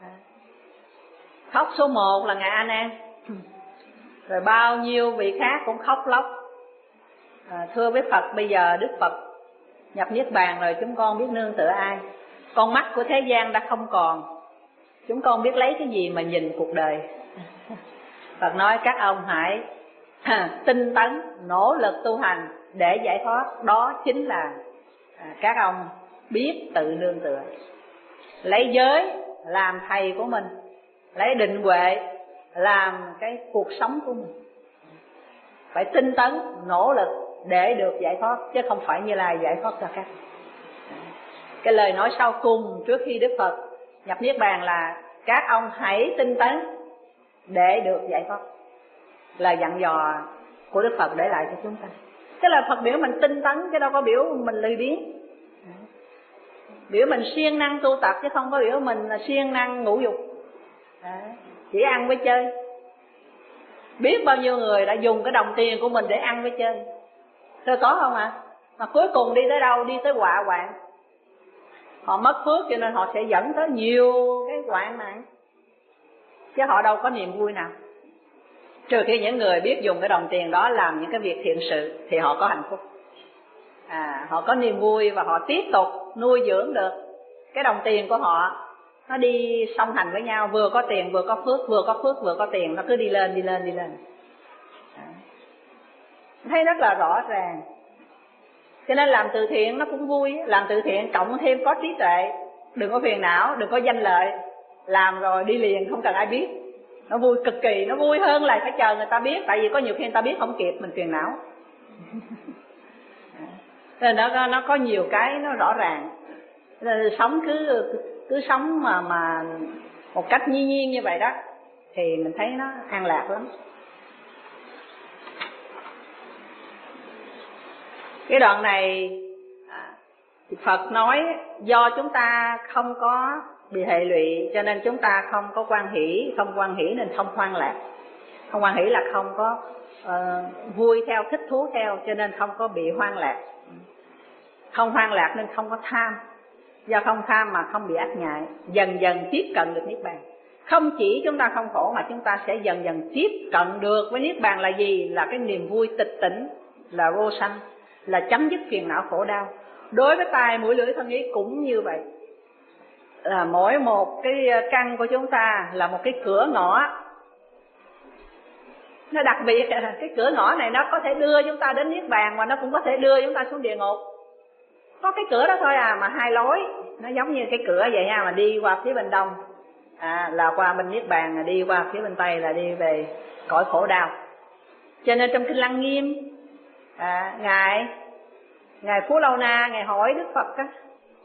A: Khóc số một là Ngài A Nan, rồi bao nhiêu vị khác cũng khóc lóc. À, thưa với Phật, bây giờ Đức Phật nhập niết bàn rồi, chúng con biết nương tựa ai? Con mắt của thế gian đã không còn, chúng con biết lấy cái gì mà nhìn cuộc đời? Phật nói các ông hãy tinh tấn, nỗ lực tu hành để giải thoát. Đó chính là à, các ông biết tự nương tựa. Lấy giới làm thầy của mình, lấy định huệ làm cái cuộc sống của mình. Phải tinh tấn, nỗ lực để được giải thoát, chứ không phải Như Lai giải thoát cho các. Cái lời nói sau cùng trước khi Đức Phật nhập niết bàn là các ông hãy tinh tấn để được giải thoát. Lời dặn dò của Đức Phật để lại cho chúng ta. Tức là Phật biểu mình tinh tấn, chứ đâu có biểu mình lười biếng. Biểu mình siêng năng tu tập, chứ không có biểu mình là siêng năng ngủ dục. Chỉ ăn với chơi. Biết bao nhiêu người đã dùng cái đồng tiền của mình để ăn với chơi. Thưa có không ạ? À? Mà cuối cùng đi tới đâu? Đi tới họa hoạn. Họ mất phước cho nên họ sẽ dẫn tới nhiều cái hoạn nạn, chứ họ đâu có niềm vui nào. Trừ khi những người biết dùng cái đồng tiền đó làm những cái việc thiện sự thì họ có hạnh phúc. À, họ có niềm vui và họ tiếp tục nuôi dưỡng được cái đồng tiền của họ. Nó đi song hành với nhau, vừa có tiền vừa có phước, vừa có phước vừa có tiền, nó cứ đi lên đi lên đi lên. À, thấy rất là rõ ràng. Cho nên làm từ thiện nó cũng vui. Làm từ thiện cộng thêm có trí tuệ, đừng có phiền não, đừng có danh lợi. Làm rồi đi liền, không cần ai biết. Nó vui cực kỳ, nó vui hơn là phải chờ người ta biết. Tại vì có nhiều khi người ta biết không kịp, mình phiền não. Nên nó, nó có nhiều cái nó rõ ràng. Nên sống cứ cứ sống mà mà một cách nhiên nhiên như vậy đó thì mình thấy nó an lạc lắm. Cái đoạn này Phật nói do chúng ta không có bị hệ lụy cho nên chúng ta không có quan hỷ, không quan hỷ nên không hoan lạc. Không hoan hỷ là không có uh, vui theo, thích thú theo, cho nên không có bị hoan lạc. Không hoan lạc nên không có tham. Do không tham mà không bị ác ngại, dần dần tiếp cận được niết bàn. Không chỉ chúng ta không khổ mà chúng ta sẽ dần dần tiếp cận được với niết bàn là gì? Là cái niềm vui tịch tỉnh, là vô sanh, là chấm dứt phiền não khổ đau. Đối với tai mũi lưỡi thân ý cũng như vậy. Là mỗi một cái căn của chúng ta là một cái cửa ngõ. Nó đặc biệt, cái cửa ngõ này nó có thể đưa chúng ta đến niết bàn, mà nó cũng có thể đưa chúng ta xuống địa ngục. Có cái cửa đó thôi à, mà hai lối. Nó giống như cái cửa vậy nha, mà đi qua phía bên đông à, là qua bên niết bàn, đi qua phía bên tây là đi về cõi khổ đau. Cho nên trong kinh Lăng Nghiêm à, ngài ngài Phú Lâu Na ngài hỏi Đức Phật á,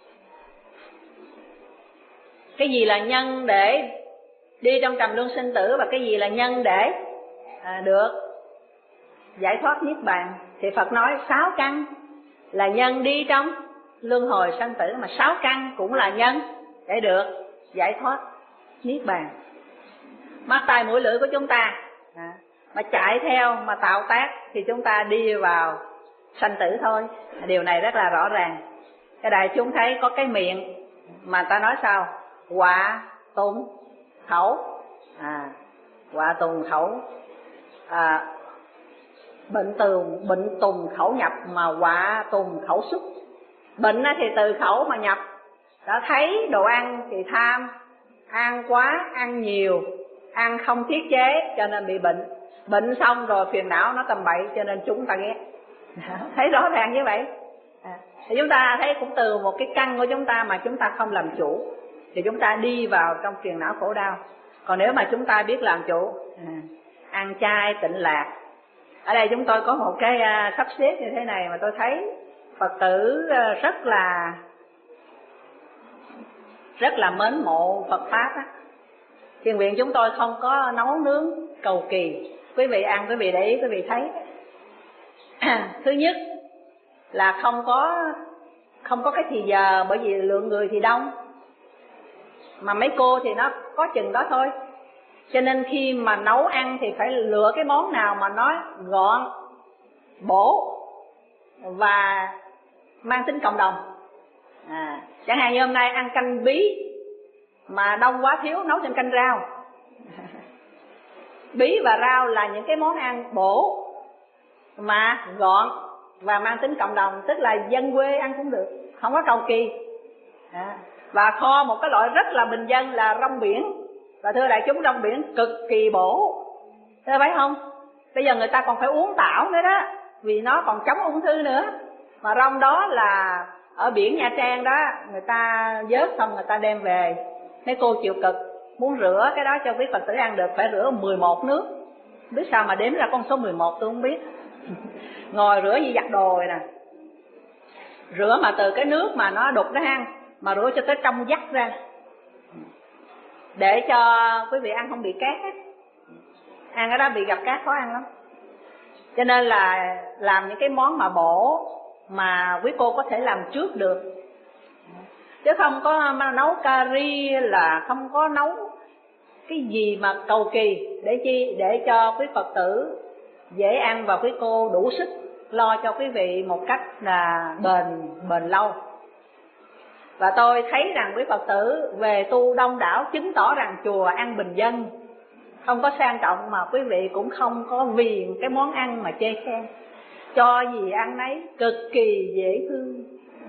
A: cái gì là nhân để đi trong trầm luân sinh tử và cái gì là nhân để à, được giải thoát niết bàn. Thì Phật nói sáu căn là nhân đi trong luân hồi sanh tử, mà sáu căn cũng là nhân để được giải thoát niết bàn. Mắt tai mũi lưỡi của chúng ta à, mà chạy theo mà tạo tác thì chúng ta đi vào sanh tử thôi. Điều này rất là rõ ràng. Cái đại chúng thấy có cái miệng mà ta nói sao? Họa tùng khẩu. À, họa tùng khẩu. À, bệnh tùng bệnh tùng khẩu nhập mà họa tùng khẩu xuất. Bệnh thì từ khẩu mà nhập. Đã thấy đồ ăn thì tham, ăn quá, ăn nhiều, ăn không thiết chế cho nên bị bệnh. Bệnh xong rồi phiền não nó tầm bậy cho nên chúng ta ghét. Thấy rõ ràng như vậy. À, thì chúng ta thấy cũng từ một cái căn của chúng ta mà chúng ta không làm chủ thì chúng ta đi vào trong phiền não khổ đau. Còn nếu mà chúng ta biết làm chủ, à, ăn chay tịnh lạc. Ở đây chúng tôi có một cái uh, sắp xếp như thế này mà tôi thấy Phật tử uh, rất là rất là mến mộ Phật Pháp á. Thiền viện chúng tôi không có nấu nướng cầu kỳ. Quý vị ăn, quý vị để ý, quý vị thấy. Thứ nhất là không có không có cái thì giờ, bởi vì lượng người thì đông, mà mấy cô thì nó có chừng đó thôi. Cho nên khi mà nấu ăn thì phải lựa cái món nào mà nó gọn, bổ và mang tính cộng đồng. À, chẳng hạn như hôm nay ăn canh bí mà đông quá thiếu nấu thêm canh rau. Bí và rau là những cái món ăn bổ mà gọn và mang tính cộng đồng, tức là dân quê ăn cũng được, không có cầu kỳ. À, và kho một cái loại rất là bình dân là rong biển. Và thưa đại chúng, rong biển cực kỳ bổ, thưa phải không? Bây giờ người ta còn phải uống tảo nữa đó, vì nó còn chống ung thư nữa. Mà rong đó là ở biển Nha Trang đó, người ta vớt xong người ta đem về. Mấy cô chịu cực, muốn rửa cái đó cho quý Phật tử ăn được phải rửa mười một nước. Biết sao mà đếm ra con số mười một tôi không biết. Ngồi rửa như giặt đồ rồi nè. Rửa mà từ cái nước mà nó đục đó ha, mà rửa cho tới trong vắt ra, để cho quý vị ăn không bị cát á. Ăn cái đó bị gặp cát khó ăn lắm. Cho nên là làm những cái món mà bổ mà quý cô có thể làm trước được, chứ không có nấu cà ri, là không có nấu cái gì mà cầu kỳ. Để chi? Để cho quý Phật tử dễ ăn và quý cô đủ sức lo cho quý vị một cách là bền bền lâu. Và tôi thấy rằng quý Phật tử về tu đông đảo chứng tỏ rằng chùa ăn bình dân, không có sang trọng, mà quý vị cũng không có vì cái món ăn mà chê khen. Cho gì ăn nấy, cực kỳ dễ thương.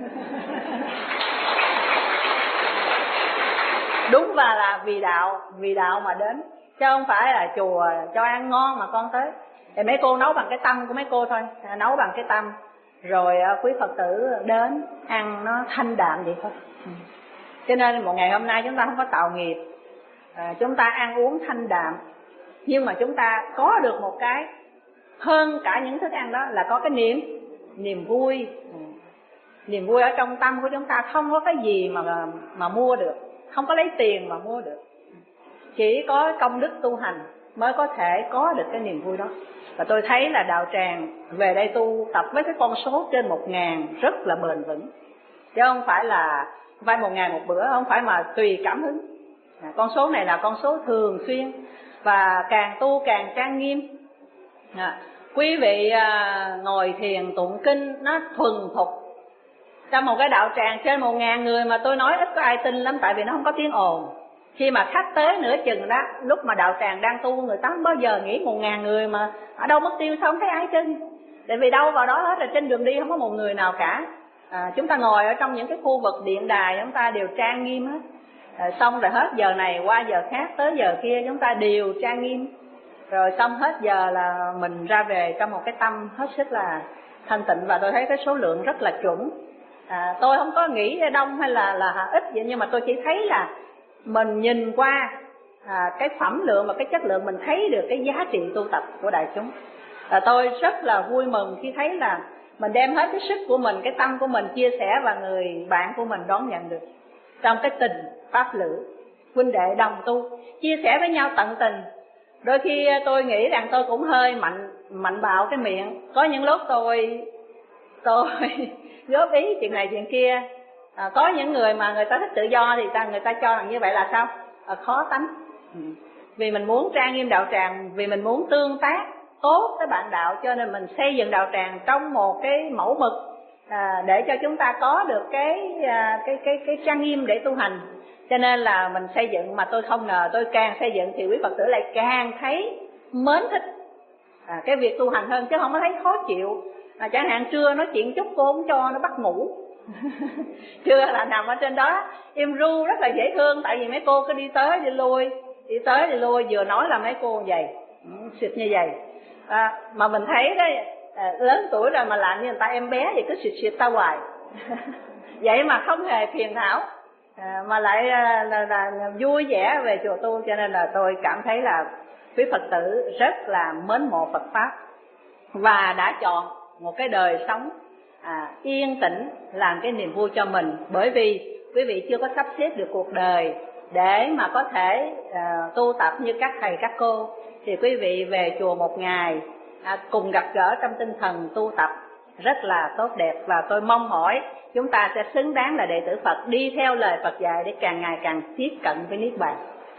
A: Đúng và là vì đạo, vì đạo mà đến, chứ không phải là chùa cho ăn ngon mà con tới. Thì mấy cô nấu bằng cái tâm của mấy cô thôi, nấu bằng cái tâm, rồi quý Phật tử đến ăn nó thanh đạm vậy thôi. Cho nên một ngày hôm nay chúng ta không có tạo nghiệp, à, chúng ta ăn uống thanh đạm, nhưng mà chúng ta có được một cái hơn cả những thức ăn đó là có cái niềm niềm vui. Niềm vui ở trong tâm của chúng ta không có cái gì mà mà mua được, không có lấy tiền mà mua được. Chỉ có công đức tu hành mới có thể có được cái niềm vui đó. Và tôi thấy là đạo tràng về đây tu tập với cái con số trên một ngàn rất là bền vững, chứ không phải là vay một ngàn một bữa, không phải mà tùy cảm hứng. À, con số này là con số thường xuyên và càng tu càng trang nghiêm. À, quý vị à, ngồi thiền tụng kinh nó thuần thục. Trong một cái đạo tràng trên một ngàn người mà tôi nói ít có ai tin lắm, tại vì nó không có tiếng ồn. Khi mà khách tới nửa chừng đó, lúc mà đạo tràng đang tu, người ta không bao giờ nghĩ một ngàn người mà ở đâu mất tiêu sao không thấy ai tin. Tại vì đâu vào đó hết, là trên đường đi không có một người nào cả. À, chúng ta ngồi ở trong những cái khu vực điện đài, chúng ta đều trang nghiêm hết. À, xong rồi hết giờ này qua giờ khác, tới giờ kia chúng ta đều trang nghiêm. Rồi xong hết giờ là mình ra về trong một cái tâm hết sức là thanh tịnh. Và tôi thấy cái số lượng rất là chuẩn. À, tôi không có nghĩ đông hay là là ít vậy, nhưng mà tôi chỉ thấy là mình nhìn qua à, cái phẩm lượng và cái chất lượng, mình thấy được cái giá trị tu tập của đại chúng. À, tôi rất là vui mừng khi thấy là mình đem hết cái sức của mình, cái tâm của mình chia sẻ, và người bạn của mình đón nhận được trong cái tình pháp lữ huynh đệ đồng tu, chia sẻ với nhau tận tình. Đôi khi tôi nghĩ rằng tôi cũng hơi mạnh mạnh bạo cái miệng. Có những lúc tôi tôi góp ý chuyện này chuyện kia. À, có những người mà người ta thích tự do thì ta người ta cho rằng như vậy là sao? À, khó tánh. Ừ. Vì mình muốn trang nghiêm đạo tràng, vì mình muốn tương tác tốt với bạn đạo, cho nên mình xây dựng đạo tràng trong một cái mẫu mực à, để cho chúng ta có được cái à, cái cái cái trang nghiêm để tu hành. Cho nên là mình xây dựng, mà tôi không ngờ tôi càng xây dựng thì quý Phật tử lại càng thấy mến thích à, cái việc tu hành hơn, chứ không có thấy khó chịu. À, chẳng hạn trưa nói chuyện chút cô cũng cho nó bắt ngủ. Trưa là nằm ở trên đó im ru rất là dễ thương, tại vì mấy cô cứ đi tới đi lui, đi tới đi lui, vừa nói là mấy cô vậy, xịt như vậy. À, mà mình thấy đó, à, lớn tuổi rồi mà làm như người ta em bé thì cứ xịt xịt ta hoài. Vậy mà không hề phiền não, à, mà lại là, là, là vui vẻ về chùa tu. Cho nên là tôi cảm thấy là quý Phật tử rất là mến mộ Phật Pháp, và đã chọn một cái đời sống à, yên tĩnh làm cái niềm vui cho mình. Bởi vì quý vị chưa có sắp xếp được cuộc đời để mà có thể à, tu tập như các thầy các cô, thì quý vị về chùa một ngày à, cùng gặp gỡ trong tinh thần tu tập rất là tốt đẹp. Và tôi mong mỏi chúng ta sẽ xứng đáng là đệ tử Phật, đi theo lời Phật dạy để càng ngày càng tiếp cận với Niết Bàn.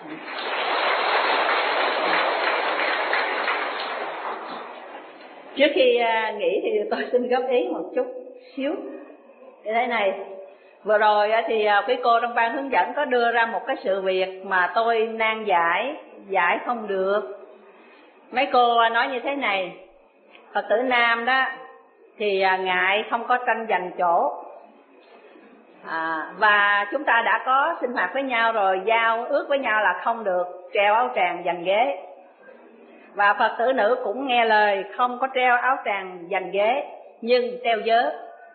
A: Trước khi nghỉ thì tôi xin góp ý một chút xíu như thế này. Vừa rồi thì quý cô trong ban hướng dẫn có đưa ra một cái sự việc mà tôi nan giải, giải không được. Mấy cô nói như thế này: Phật tử nam đó thì ngại không có tranh giành chỗ, à, và chúng ta đã có sinh hoạt với nhau rồi, giao ước với nhau là không được treo áo tràng giành ghế. Và Phật tử nữ cũng nghe lời không có treo áo tràng giành ghế, nhưng treo vớ.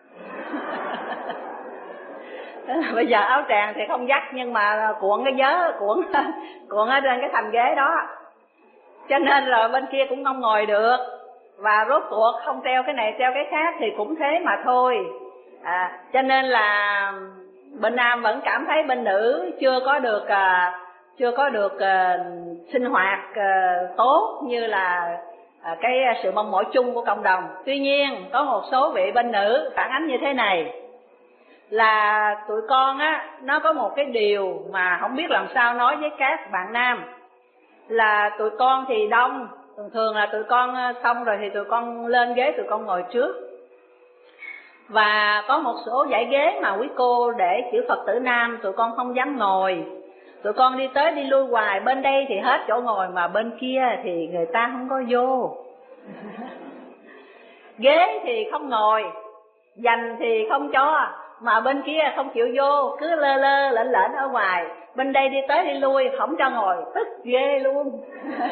A: Bây giờ áo tràng thì không dắt, nhưng mà cuộn cái vớ, cuộn cuộn ở trên cái thành ghế đó, cho nên rồi bên kia cũng không ngồi được. Và rốt cuộc không treo cái này treo cái khác thì cũng thế mà thôi. À, cho nên là bên nam vẫn cảm thấy bên nữ chưa có được à, chưa có được uh, sinh hoạt uh, tốt như là uh, cái sự mong mỏi chung của cộng đồng. Tuy nhiên có một số vị bên nữ phản ánh như thế này, là tụi con á, nó có một cái điều mà không biết làm sao nói với các bạn nam, là tụi con thì đông, thường thường là tụi con xong rồi thì tụi con lên ghế tụi con ngồi trước. Và có một số dãy ghế mà quý cô để chữ Phật tử nam tụi con không dám ngồi, tụi con đi tới đi lui hoài, bên đây thì hết chỗ ngồi mà bên kia thì người ta không có vô. Ghế thì không ngồi, dành thì không cho, mà bên kia không chịu vô, cứ lơ lơ lệnh lệnh ở ngoài. Bên đây đi tới đi lui không cho ngồi, tức ghê luôn.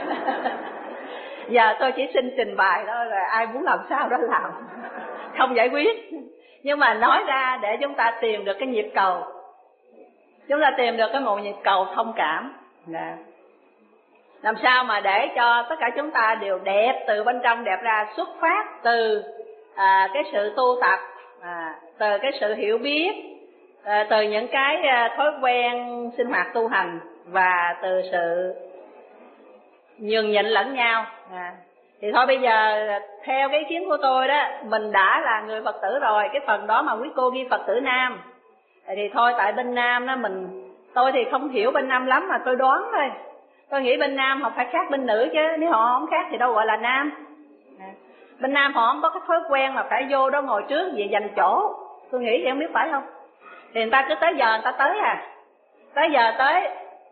A: Giờ tôi chỉ xin trình bày thôi, rồi ai muốn làm sao đó làm, không giải quyết. Nhưng mà nói ra để chúng ta tìm được cái nhịp cầu, chúng ta tìm được cái một nhịp cầu thông cảm. Nè, làm sao mà để cho tất cả chúng ta đều đẹp từ bên trong đẹp ra, xuất phát từ à, cái sự tu tập, à, từ cái sự hiểu biết, à, từ những cái à, thói quen sinh hoạt tu hành, và từ sự nhường nhịn lẫn nhau. À, thì thôi bây giờ theo cái ý kiến của tôi đó, mình đã là người Phật tử rồi, cái phần đó mà quý cô ghi Phật tử nam thì thôi, tại bên nam đó mình, tôi thì không hiểu bên nam lắm mà tôi đoán thôi. Tôi nghĩ bên nam họ phải khác bên nữ chứ, nếu họ không khác thì đâu gọi là nam. Bên nam họ không có cái thói quen mà phải vô đó ngồi trước về giành chỗ. Tôi nghĩ thì không biết phải không. Thì người ta cứ tới giờ người ta tới à, tới giờ tới.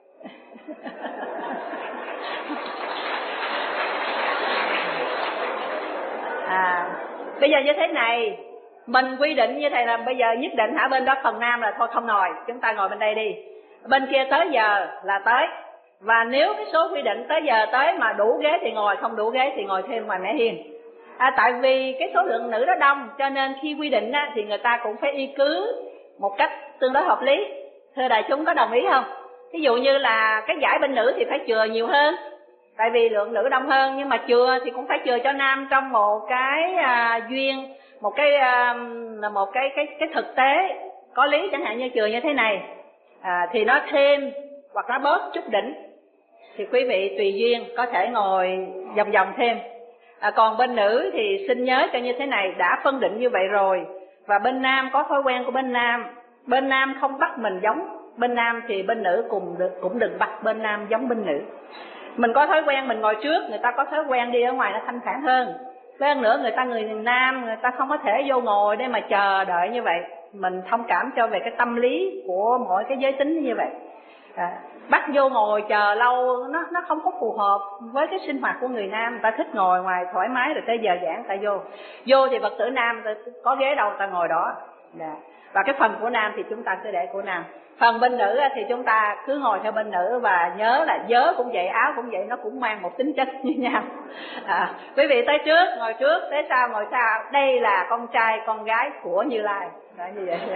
A: À, bây giờ như thế này, mình quy định như thế là bây giờ nhất định hả, bên đó phần nam là thôi không ngồi, chúng ta ngồi bên đây đi. Bên kia tới giờ là tới. Và nếu cái số quy định tới giờ tới mà đủ ghế thì ngồi, không đủ ghế thì ngồi thêm ngoài mé hiên. À, tại vì cái số lượng nữ đó đông, cho nên khi quy định á, thì người ta cũng phải y cứ một cách tương đối hợp lý. Thưa đại chúng có đồng ý không? Ví dụ như là cái giải bên nữ thì phải chừa nhiều hơn, tại vì lượng nữ đông hơn, nhưng mà chừa thì cũng phải chừa cho nam trong một cái à, duyên, một cái à, một cái cái cái thực tế có lý. Chẳng hạn như chừa như thế này, à, thì nó thêm hoặc nó bớt chút đỉnh, thì quý vị tùy duyên có thể ngồi vòng vòng thêm. À, còn bên nữ thì xin nhớ cho như thế này, đã phân định như vậy rồi. Và bên nam có thói quen của bên nam. Bên nam không bắt mình giống bên nam thì bên nữ cùng được, cũng đừng bắt bên nam giống bên nữ. Mình có thói quen mình ngồi trước, người ta có thói quen đi ở ngoài nó thanh thản hơn. Với hơn nữa người ta người nam, người ta không có thể vô ngồi để mà chờ đợi như vậy. Mình thông cảm cho về cái tâm lý của mỗi cái giới tính như vậy. À, bắt vô ngồi chờ lâu nó nó không có phù hợp với cái sinh hoạt của người nam. Người ta thích ngồi ngoài thoải mái rồi tới giờ giảng ta vô. Vô thì Phật tử nam có ghế đâu ta ngồi đó. Đã. Và cái phần của nam thì chúng ta cứ để của nam. Phần bên nữ thì chúng ta cứ ngồi theo bên nữ. Và nhớ là vớ cũng vậy, áo cũng vậy, nó cũng mang một tính chất như nhau. À, quý vị tới trước, ngồi trước, tới sau, ngồi sau. Đây là con trai, con gái của Như Lai. Đó, như vậy.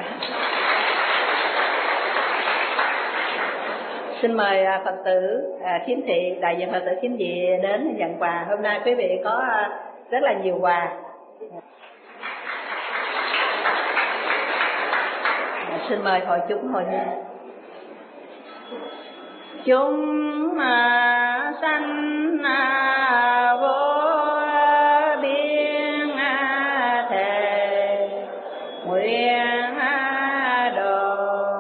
A: Xin mời Phật tử à, Thiếm Thị, đại diện Phật tử Thiếm Thị đến nhận quà. Hôm nay quý vị có rất là nhiều quà. À, xin mời hội chúng hồi hương. Chúng à, sanh à, vô biên à, thề nguyện à, độ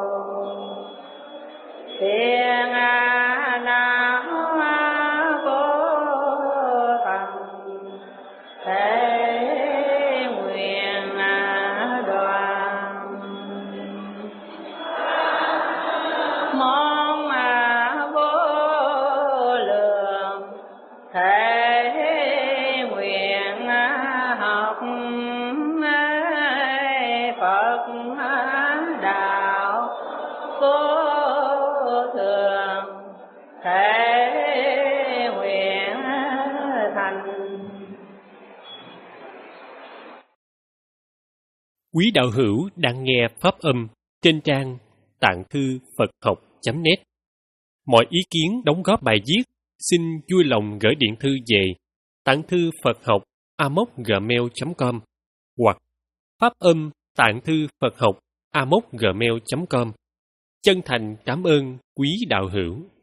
A: thiên à, nam à, vô tận thế nguyện à, đoàn mong à, vô lượng thế nguyện à, học à, Phật à, đạo vô thường thế nguyện thành.
B: Quý đạo hữu đang nghe pháp âm trên trang tạng thư Phật học chấm net. Mọi ý kiến đóng góp bài viết xin vui lòng gửi điện thư về tạng thư Phật học a mốc gmail chấm com hoặc pháp âm tạng thư Phật học a mốc gmail chấm com. Chân thành cảm ơn quý đạo hữu.